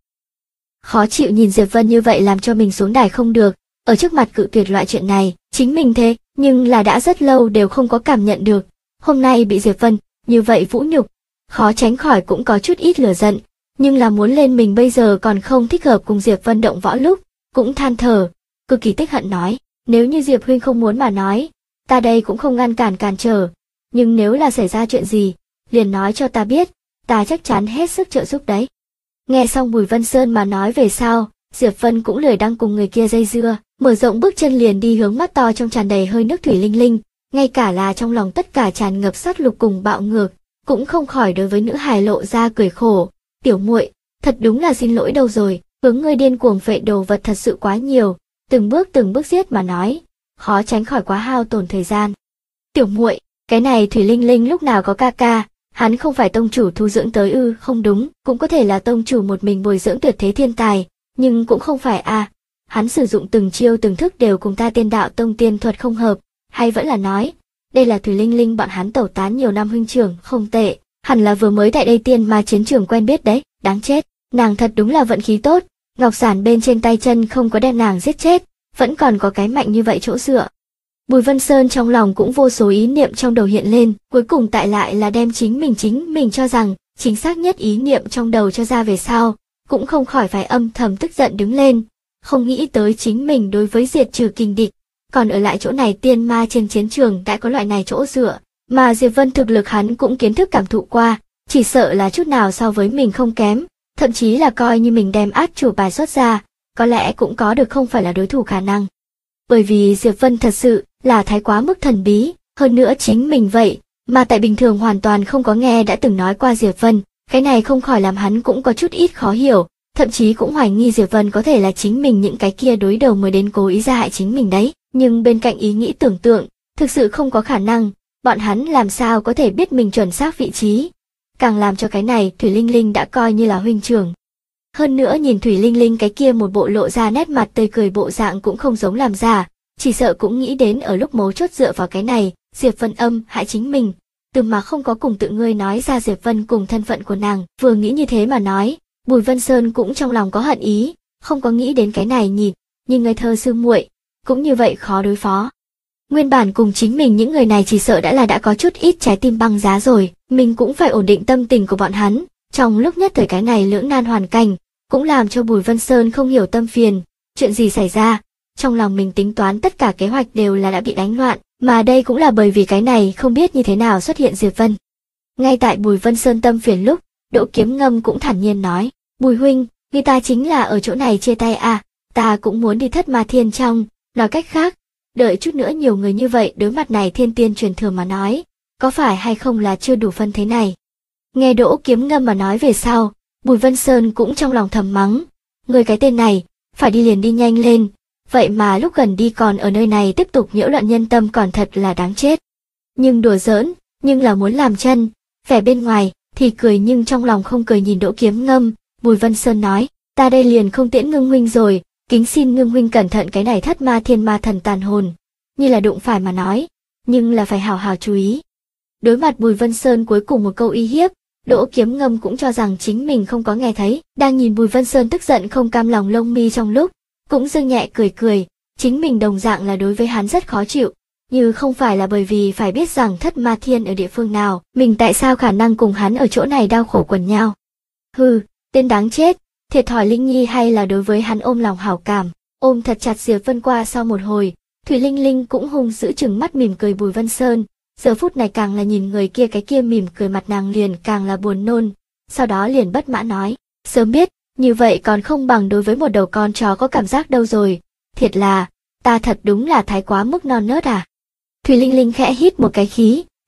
S1: khó chịu nhìn Diệp Vân như vậy làm cho mình xuống đài không được, ở trước mặt cự tuyệt loại chuyện này, chính mình thế, nhưng là đã rất lâu đều không có cảm nhận được, hôm nay bị Diệp Vân như vậy vũ nhục, khó tránh khỏi cũng có chút ít lửa giận, nhưng là muốn lên mình bây giờ còn không thích hợp cùng Diệp Vân động võ lúc, cũng than thở, cực kỳ tiếc hận nói, nếu như Diệp huynh không muốn mà nói, ta đây cũng không ngăn cản trở, nhưng nếu là xảy ra chuyện gì, liền nói cho ta biết, ta chắc chắn hết sức trợ giúp đấy. Nghe xong Bùi Vân Sơn mà nói về sau, Diệp Vân cũng lười đang cùng người kia dây dưa, mở rộng bước chân liền đi hướng mắt to trong tràn đầy hơi nước thủy linh linh, ngay cả là trong lòng tất cả tràn ngập sát lục cùng bạo ngược, cũng không khỏi đối với nữ hài lộ ra cười khổ, tiểu muội, thật đúng là xin lỗi đâu rồi, hướng ngươi điên cuồng phệ đồ vật thật sự quá nhiều, từng bước giết mà nói, khó tránh khỏi quá hao tổn thời gian. Tiểu muội, cái này thủy linh linh lúc nào có ca ca, hắn không phải tông chủ thu dưỡng tới ư? Không đúng, cũng có thể là tông chủ một mình bồi dưỡng tuyệt thế thiên tài, nhưng cũng không phải à, hắn sử dụng từng chiêu từng thức đều cùng ta Tiên Đạo Tông tiên thuật không hợp, hay vẫn là nói, đây là thủy linh linh bọn hắn tẩu tán nhiều năm huynh trưởng, không tệ, hẳn là vừa mới tại đây tiên ma chiến trường quen biết đấy, đáng chết, nàng thật đúng là vận khí tốt, ngọc giản bên trên tay chân không có đem nàng giết chết, vẫn còn có cái mạnh như vậy chỗ dựa. Bùi Vân Sơn trong lòng cũng vô số ý niệm trong đầu hiện lên, cuối cùng tại lại là đem chính mình cho rằng chính xác nhất ý niệm trong đầu cho ra về sau, cũng không khỏi phải âm thầm tức giận đứng lên, không nghĩ tới chính mình đối với diệt trừ kình địch, còn ở lại chỗ này tiên ma trên chiến trường đã có loại này chỗ dựa, mà Diệp Vân thực lực hắn cũng kiến thức cảm thụ qua, chỉ sợ là chút nào so với mình không kém, thậm chí là coi như mình đem át chủ bài xuất ra, có lẽ cũng có được không phải là đối thủ khả năng. Bởi vì Diệp Vân thật sự là thái quá mức thần bí, hơn nữa chính mình vậy, mà tại bình thường hoàn toàn không có nghe đã từng nói qua Diệp Vân, cái này không khỏi làm hắn cũng có chút ít khó hiểu, thậm chí cũng hoài nghi Diệp Vân có thể là chính mình những cái kia đối đầu mới đến cố ý ra hại chính mình đấy, nhưng bên cạnh ý nghĩ tưởng tượng, thực sự không có khả năng, bọn hắn làm sao có thể biết mình chuẩn xác vị trí, càng làm cho cái này Thủy Linh Linh đã coi như là huynh trưởng. Hơn nữa nhìn Thủy Linh Linh cái kia một bộ lộ ra nét mặt tươi cười bộ dạng cũng không giống làm giả, chỉ sợ cũng nghĩ đến ở lúc mấu chốt dựa vào cái này, Diệp Vân âm hại chính mình, từ mà không có cùng tự ngươi nói ra Diệp Vân cùng thân phận của nàng, vừa nghĩ như thế mà nói, Bùi Vân Sơn cũng trong lòng có hận ý, không có nghĩ đến cái này nhịp, nhưng ngây thơ sư muội cũng như vậy khó đối phó. Nguyên bản cùng chính mình những người này chỉ sợ đã có chút ít trái tim băng giá rồi, mình cũng phải ổn định tâm tình của bọn hắn, trong lúc nhất thời cái này lưỡng nan hoàn cảnh, cũng làm cho Bùi Vân Sơn không hiểu tâm phiền, chuyện gì xảy ra, trong lòng mình tính toán tất cả kế hoạch đều là đã bị đánh loạn, mà đây cũng là bởi vì cái này không biết như thế nào xuất hiện Diệp Vân. Ngay tại Bùi Vân Sơn tâm phiền lúc, Đỗ Kiếm Ngâm cũng thản nhiên nói, Bùi huynh, người ta chính là ở chỗ này chia tay à, ta cũng muốn đi Thất Ma Thiên trong, nói cách khác, đợi chút nữa nhiều người như vậy đối mặt này thiên tiên truyền thừa mà nói, có phải hay không là chưa đủ phân thế này. Nghe Đỗ Kiếm Ngâm mà nói về sau, Bùi Vân Sơn cũng trong lòng thầm mắng, người cái tên này, phải đi liền đi nhanh lên, vậy mà lúc gần đi còn ở nơi này tiếp tục nhiễu loạn nhân tâm còn thật là đáng chết. Nhưng đùa giỡn, nhưng là muốn làm chân, vẻ bên ngoài thì cười nhưng trong lòng không cười nhìn Đỗ Kiếm Ngâm, Bùi Vân Sơn nói, ta đây liền không tiễn Ngưng huynh rồi, kính xin Ngưng huynh cẩn thận cái này Thất Ma Thiên ma thần tàn hồn, như là đụng phải mà nói, nhưng là phải hào hào chú ý. Đối mặt Bùi Vân Sơn cuối cùng một câu uy hiếp, Đỗ Kiếm Ngâm cũng cho rằng chính mình không có nghe thấy, đang nhìn Bùi Vân Sơn tức giận không cam lòng lông mi trong lúc, cũng dương nhẹ cười, chính mình đồng dạng là đối với hắn rất khó chịu, như không phải là bởi vì phải biết rằng Thất Ma Thiên ở địa phương nào, mình tại sao khả năng cùng hắn ở chỗ này đau khổ quần nhau. Hừ, tên đáng chết, thiệt thòi Linh Nhi hay là đối với hắn ôm lòng hảo cảm, ôm thật chặt Diệp Vân qua sau một hồi, Thủy Linh Linh cũng hung dữ trừng mắt mỉm cười Bùi Vân Sơn, giờ phút này càng là nhìn người kia cái kia mỉm cười mặt nàng liền càng là buồn nôn, sau đó liền bất mãn nói, sớm biết, như vậy còn không bằng đối với một đầu con chó có cảm giác đâu rồi, thiệt là, ta thật đúng là thái quá mức non nớt à. Thủy Linh Linh khẽ hít một cái khí,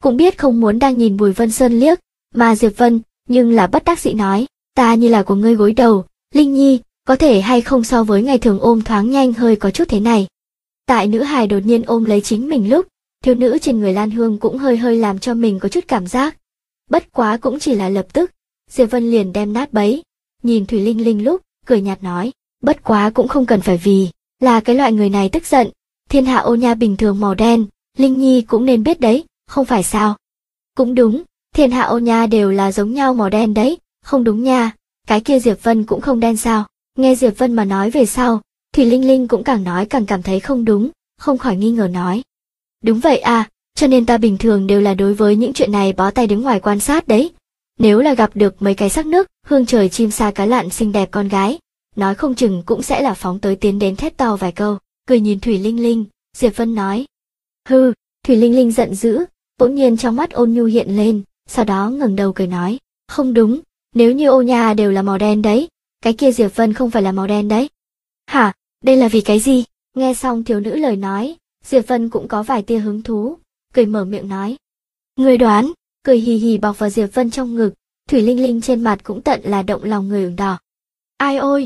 S1: cũng biết không muốn đang nhìn Bùi Vân Sơn liếc, mà Diệp Vân nhưng là bất đắc dĩ nói, ta như là của ngươi gối đầu, Linh Nhi, có thể hay không so với ngày thường ôm thoáng nhanh hơi có chút thế này. Tại nữ hài đột nhiên ôm lấy chính mình lúc, thiếu nữ trên người Lan Hương cũng hơi hơi làm cho mình có chút cảm giác. Bất quá cũng chỉ là lập tức, Diệp Vân liền đem nát bấy, nhìn Thủy Linh Linh lúc, cười nhạt nói, bất quá cũng không cần phải vì là cái loại người này tức giận, thiên hạ ô nha bình thường màu đen, Linh Nhi cũng nên biết đấy, không phải sao? Cũng đúng, thiên hạ ô nha đều là giống nhau màu đen đấy, không đúng nha, cái kia Diệp Vân cũng không đen sao? Nghe Diệp Vân mà nói về sau, Thủy Linh Linh cũng càng nói càng cảm thấy không đúng, không khỏi nghi ngờ nói. Đúng vậy à, cho nên ta bình thường đều là đối với những chuyện này bó tay đứng ngoài quan sát đấy. Nếu là gặp được mấy cái sắc nước, hương trời chim sa cá lặn xinh đẹp con gái, nói không chừng cũng sẽ là phóng tới tiến đến thét to vài câu, cười nhìn Thủy Linh Linh, Diệp Vân nói. Hừ, Thủy Linh Linh giận dữ, bỗng nhiên trong mắt ôn nhu hiện lên, sau đó ngẩng đầu cười nói, không đúng, nếu như ô nha đều là màu đen đấy, cái kia Diệp Vân không phải là màu đen đấy. Hả, đây là vì cái gì? Nghe xong thiếu nữ lời nói, Diệp Vân cũng có vài tia hứng thú, cười mở miệng nói. Người đoán, cười hì hì bọc vào Diệp Vân trong ngực, Thủy Linh Linh trên mặt cũng tận là động lòng người ửng đỏ. Ai ôi!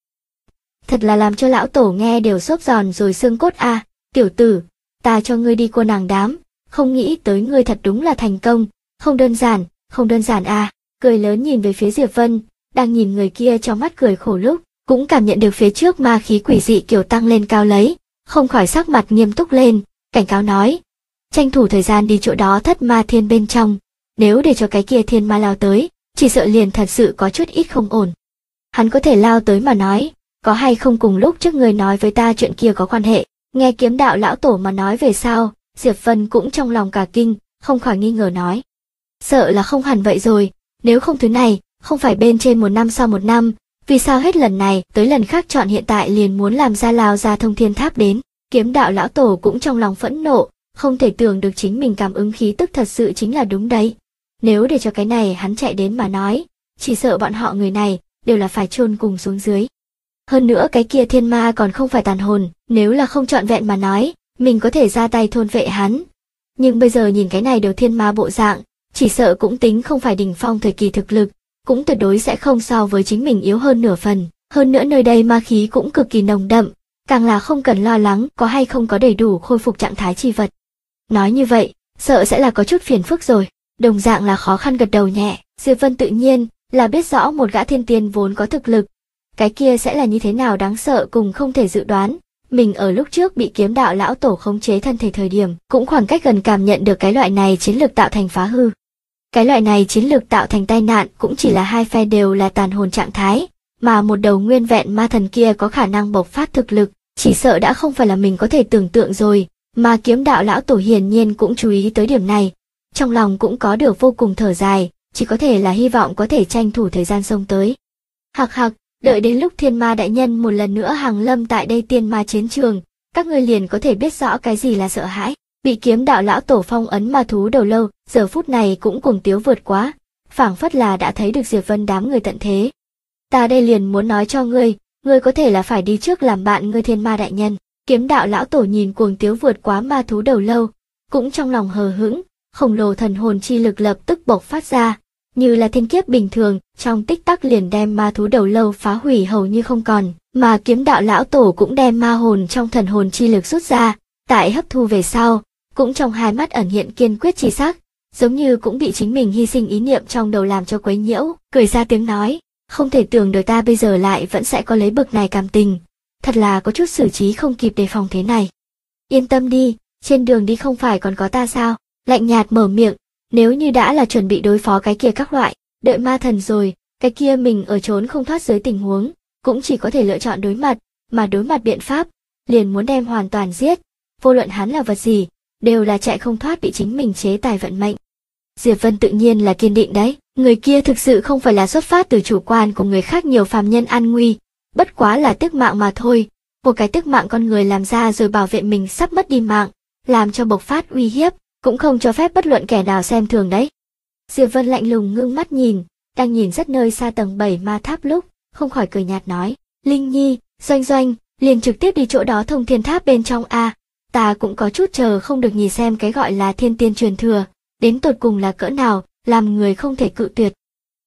S1: Thật là làm cho lão tổ nghe đều xốp giòn rồi xương cốt à, tiểu tử, ta cho ngươi đi qua nàng đám, không nghĩ tới ngươi thật đúng là thành công, không đơn giản à, cười lớn nhìn về phía Diệp Vân, đang nhìn người kia trong mắt cười khổ lúc, cũng cảm nhận được phía trước ma khí quỷ dị kiểu tăng lên cao lấy, không khỏi sắc mặt nghiêm túc lên, cảnh cáo nói, tranh thủ thời gian đi chỗ đó thất ma thiên bên trong, nếu để cho cái kia thiên ma lao tới, chỉ sợ liền thật sự có chút ít không ổn. Hắn có thể lao tới mà nói, có hay không cùng lúc trước người nói với ta chuyện kia có quan hệ, nghe kiếm đạo lão tổ mà nói về sau, Diệp Vân cũng trong lòng cả kinh, không khỏi nghi ngờ nói. Sợ là không hẳn vậy rồi, nếu không thứ này, không phải bên trên một năm sau một năm, vì sao hết lần này tới lần khác chọn hiện tại liền muốn làm ra lao ra thông thiên tháp đến, kiếm đạo lão tổ cũng trong lòng phẫn nộ, không thể tưởng được chính mình cảm ứng khí tức thật sự chính là đúng đấy. Nếu để cho cái này hắn chạy đến mà nói, chỉ sợ bọn họ người này đều là phải chôn cùng xuống dưới. Hơn nữa cái kia thiên ma còn không phải tàn hồn, nếu là không trọn vẹn mà nói, mình có thể ra tay thôn vệ hắn. Nhưng bây giờ nhìn cái này đều thiên ma bộ dạng, chỉ sợ cũng tính không phải đỉnh phong thời kỳ thực lực, cũng tuyệt đối sẽ không so với chính mình yếu hơn nửa phần. Hơn nữa nơi đây ma khí cũng cực kỳ nồng đậm, càng là không cần lo lắng có hay không có đầy đủ khôi phục trạng thái chi vật. Nói như vậy, sợ sẽ là có chút phiền phức rồi. Đồng dạng là khó khăn gật đầu nhẹ, Diệp Vân tự nhiên là biết rõ một gã thiên tiên vốn có thực lực, cái kia sẽ là như thế nào đáng sợ cùng không thể dự đoán. Mình ở lúc trước bị kiếm đạo lão tổ khống chế thân thể thời điểm, cũng khoảng cách gần cảm nhận được cái loại này chiến lược tạo thành phá hư. Cái loại này chiến lược tạo thành tai nạn cũng chỉ là hai phe đều là tàn hồn trạng thái, mà một đầu nguyên vẹn ma thần kia có khả năng bộc phát thực lực, chỉ sợ đã không phải là mình có thể tưởng tượng rồi, mà kiếm đạo lão tổ hiển nhiên cũng chú ý tới điểm này. Trong lòng cũng có được vô cùng thở dài, chỉ có thể là hy vọng có thể tranh thủ thời gian xông tới. Hặc hặc, đợi đến lúc thiên ma đại nhân một lần nữa hàng lâm tại đây tiên ma chiến trường, các ngươi liền có thể biết rõ cái gì là sợ hãi. Bị kiếm đạo lão tổ phong ấn ma thú đầu lâu, giờ phút này cũng cuồng tiếu vượt quá, phảng phất là đã thấy được Diệp Vân đám người tận thế. Ta đây liền muốn nói cho ngươi có thể là phải đi trước làm bạn ngươi thiên ma đại nhân. Kiếm đạo lão tổ nhìn cuồng tiếu vượt quá ma thú đầu lâu, cũng trong lòng hờ hững, khổng lồ thần hồn chi lực lập tức bộc phát ra, như là thiên kiếp bình thường, trong tích tắc liền đem ma thú đầu lâu phá hủy hầu như không còn, mà kiếm đạo lão tổ cũng đem ma hồn trong thần hồn chi lực rút ra, tại hấp thu về sau, cũng trong hai mắt ẩn hiện kiên quyết chi sắc, giống như cũng bị chính mình hy sinh ý niệm trong đầu làm cho quấy nhiễu, cười ra tiếng nói, không thể tưởng được ta bây giờ lại vẫn sẽ có lấy bực này cảm tình, thật là có chút xử trí không kịp đề phòng thế này. Yên tâm đi, trên đường đi không phải còn có ta sao? Lạnh nhạt mở miệng, nếu như đã là chuẩn bị đối phó cái kia các loại, đợi ma thần rồi, cái kia mình ở trốn không thoát dưới tình huống, cũng chỉ có thể lựa chọn đối mặt, mà đối mặt biện pháp, liền muốn đem hoàn toàn giết, vô luận hắn là vật gì, đều là chạy không thoát bị chính mình chế tài vận mệnh. Diệp Vân tự nhiên là kiên định đấy, người kia thực sự không phải là xuất phát từ chủ quan của người khác nhiều phàm nhân an nguy, bất quá là tiếc mạng mà thôi, một cái tiếc mạng con người làm ra rồi bảo vệ mình sắp mất đi mạng, làm cho bộc phát uy hiếp, cũng không cho phép bất luận kẻ nào xem thường đấy. Diệp Vân lạnh lùng ngưng mắt nhìn, đang nhìn rất nơi xa tầng 7 ma tháp lúc, không khỏi cười nhạt nói, Linh Nhi, Doanh Doanh, liền trực tiếp đi chỗ đó thông thiên tháp bên trong a, ta cũng có chút chờ không được nhìn xem cái gọi là thiên tiên truyền thừa, đến tột cùng là cỡ nào, làm người không thể cự tuyệt.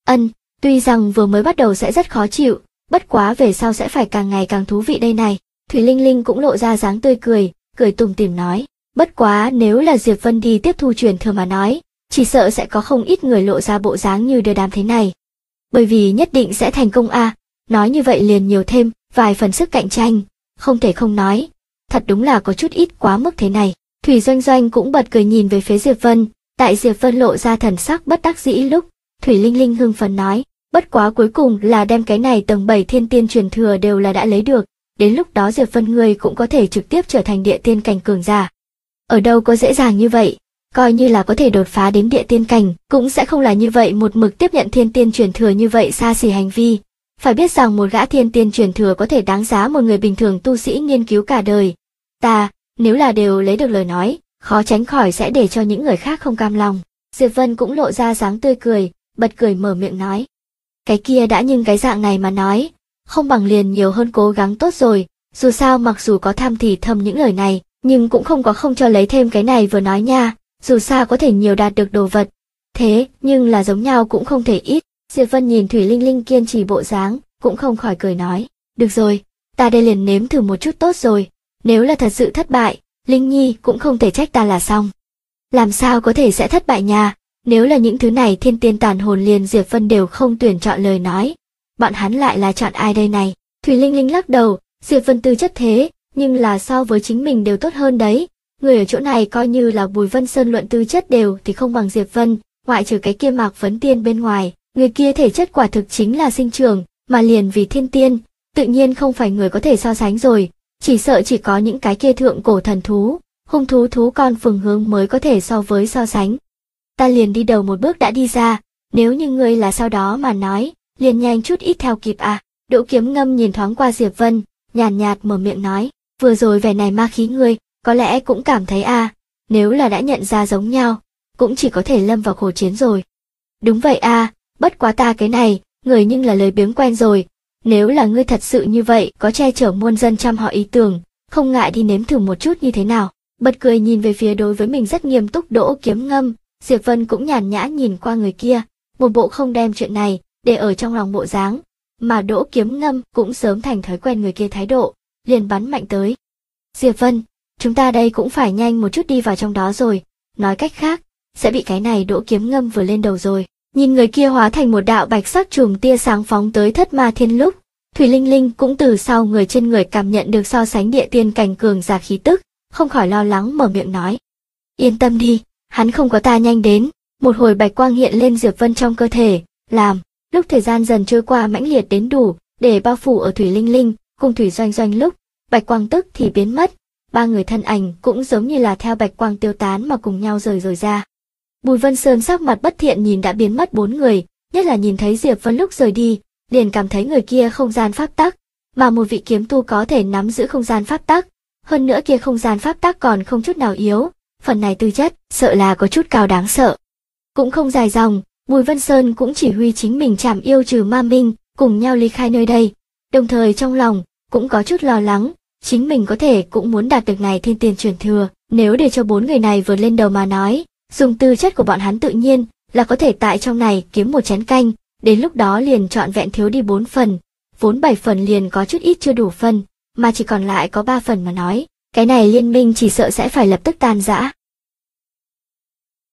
S1: Tuy rằng vừa mới bắt đầu sẽ rất khó chịu, bất quá về sau sẽ phải càng ngày càng thú vị đây này. Thủy Linh Linh cũng lộ ra dáng tươi cười, cười tủm tỉm nói, bất quá nếu là Diệp Vân đi tiếp thu truyền thừa mà nói, chỉ sợ sẽ có không ít người lộ ra bộ dáng như đưa đám thế này. Bởi vì nhất định sẽ thành công a, nói như vậy liền nhiều thêm vài phần sức cạnh tranh, không thể không nói, thật đúng là có chút ít quá mức thế này. Thủy Doanh Doanh cũng bật cười nhìn về phía Diệp Vân, tại Diệp Vân lộ ra thần sắc bất đắc dĩ lúc, Thủy Linh Linh hưng phấn nói, bất quá cuối cùng là đem cái này tầng 7 thiên tiên truyền thừa đều là đã lấy được, đến lúc đó Diệp Vân ngươi cũng có thể trực tiếp trở thành địa tiên cảnh cường giả. Ở đâu có dễ dàng như vậy, coi như là có thể đột phá đến địa tiên cảnh, cũng sẽ không là như vậy một mực tiếp nhận thiên tiên truyền thừa như vậy xa xỉ hành vi. Phải biết rằng một gã thiên tiên truyền thừa có thể đáng giá một người bình thường tu sĩ nghiên cứu cả đời. Ta, nếu là đều lấy được lời nói, khó tránh khỏi sẽ để cho những người khác không cam lòng. Diệp Vân cũng lộ ra dáng tươi cười, bật cười mở miệng nói. Cái kia đã nhưng cái dạng này mà nói, không bằng liền nhiều hơn cố gắng tốt rồi, dù sao mặc dù có tham thì thầm những lời này, nhưng cũng không có không cho lấy thêm cái này vừa nói nha, dù sao có thể nhiều đạt được đồ vật. Thế, nhưng là giống nhau cũng không thể ít. Diệp Vân nhìn Thủy Linh Linh kiên trì bộ dáng, cũng không khỏi cười nói, được rồi, ta đây liền nếm thử một chút tốt rồi, nếu là thật sự thất bại, Linh Nhi cũng không thể trách ta là xong. Làm sao có thể sẽ thất bại nha, nếu là những thứ này thiên tiên tàn hồn liền Diệp Vân đều không tuyển chọn lời nói, bọn hắn lại là chọn ai đây này? Thủy Linh Linh lắc đầu, Diệp Vân tư chất thế, nhưng là so với chính mình đều tốt hơn đấy. Người ở chỗ này coi như là Bùi Vân Sơn luận tư chất đều thì không bằng Diệp Vân, ngoại trừ cái kia Mạc Vấn Tiên bên ngoài, người kia thể chất quả thực chính là sinh trưởng, mà liền vì thiên tiên, tự nhiên không phải người có thể so sánh rồi, chỉ sợ chỉ có những cái kia thượng cổ thần thú, hung thú thú con phường hướng mới có thể so sánh. Ta liền đi đầu một bước đã đi ra, nếu như ngươi là sau đó mà nói, liền nhanh chút ít theo kịp à. Đỗ Kiếm Ngâm nhìn thoáng qua Diệp Vân, nhàn nhạt mở miệng nói, vừa rồi vẻ này ma khí ngươi, có lẽ cũng cảm thấy à, nếu là đã nhận ra giống nhau, cũng chỉ có thể lâm vào khổ chiến rồi. Đúng vậy à, bất quá ta cái này, người nhưng là lời biếng quen rồi, nếu là ngươi thật sự như vậy có che chở muôn dân trăm họ ý tưởng, không ngại đi nếm thử một chút như thế nào. Bật cười nhìn về phía đối với mình rất nghiêm túc Đỗ Kiếm Ngâm, Diệp Vân cũng nhàn nhã nhìn qua người kia, một bộ không đem chuyện này để ở trong lòng bộ dáng, mà Đỗ Kiếm Ngâm cũng sớm thành thói quen người kia thái độ, liền bắn mạnh tới. Diệp Vân, chúng ta đây cũng phải nhanh một chút đi vào trong đó rồi, nói cách khác, sẽ bị cái này Đỗ Kiếm Ngâm vừa lên đầu rồi. Nhìn người kia hóa thành một đạo bạch sắc chùm tia sáng phóng tới Thất Ma Thiên lúc, Thủy Linh Linh cũng từ sau người trên người cảm nhận được so sánh địa tiên cảnh cường giả khí tức, không khỏi lo lắng mở miệng nói. Yên tâm đi, hắn không có ta nhanh đến. Một hồi bạch quang hiện lên Diệp Vân trong cơ thể, làm, lúc thời gian dần trôi qua mãnh liệt đến đủ, để bao phủ ở Thủy Linh Linh, cùng Thủy Doanh Doanh lúc, bạch quang tức thì biến mất, ba người thân ảnh cũng giống như là theo bạch quang tiêu tán mà cùng nhau rời ra. Bùi Vân Sơn sắc mặt bất thiện nhìn đã biến mất bốn người, nhất là nhìn thấy Diệp Vân lúc rời đi, liền cảm thấy người kia không gian pháp tắc, mà một vị kiếm tu có thể nắm giữ không gian pháp tắc, hơn nữa kia không gian pháp tắc còn không chút nào yếu, phần này tư chất, sợ là có chút cao đáng sợ. Cũng không dài dòng, Bùi Vân Sơn cũng chỉ huy chính mình chảm yêu trừ ma minh, cùng nhau ly khai nơi đây, đồng thời trong lòng cũng có chút lo lắng, chính mình có thể cũng muốn đạt được này thiên tiên truyền thừa, nếu để cho bốn người này vượt lên đầu mà nói, dùng tư chất của bọn hắn tự nhiên là có thể tại trong này kiếm một chén canh, đến lúc đó liền trọn vẹn thiếu đi 4 phần, vốn 7 phần liền có chút ít chưa đủ phần, mà chỉ còn lại có 3 phần mà nói, cái này liên minh chỉ sợ sẽ phải lập tức tan rã.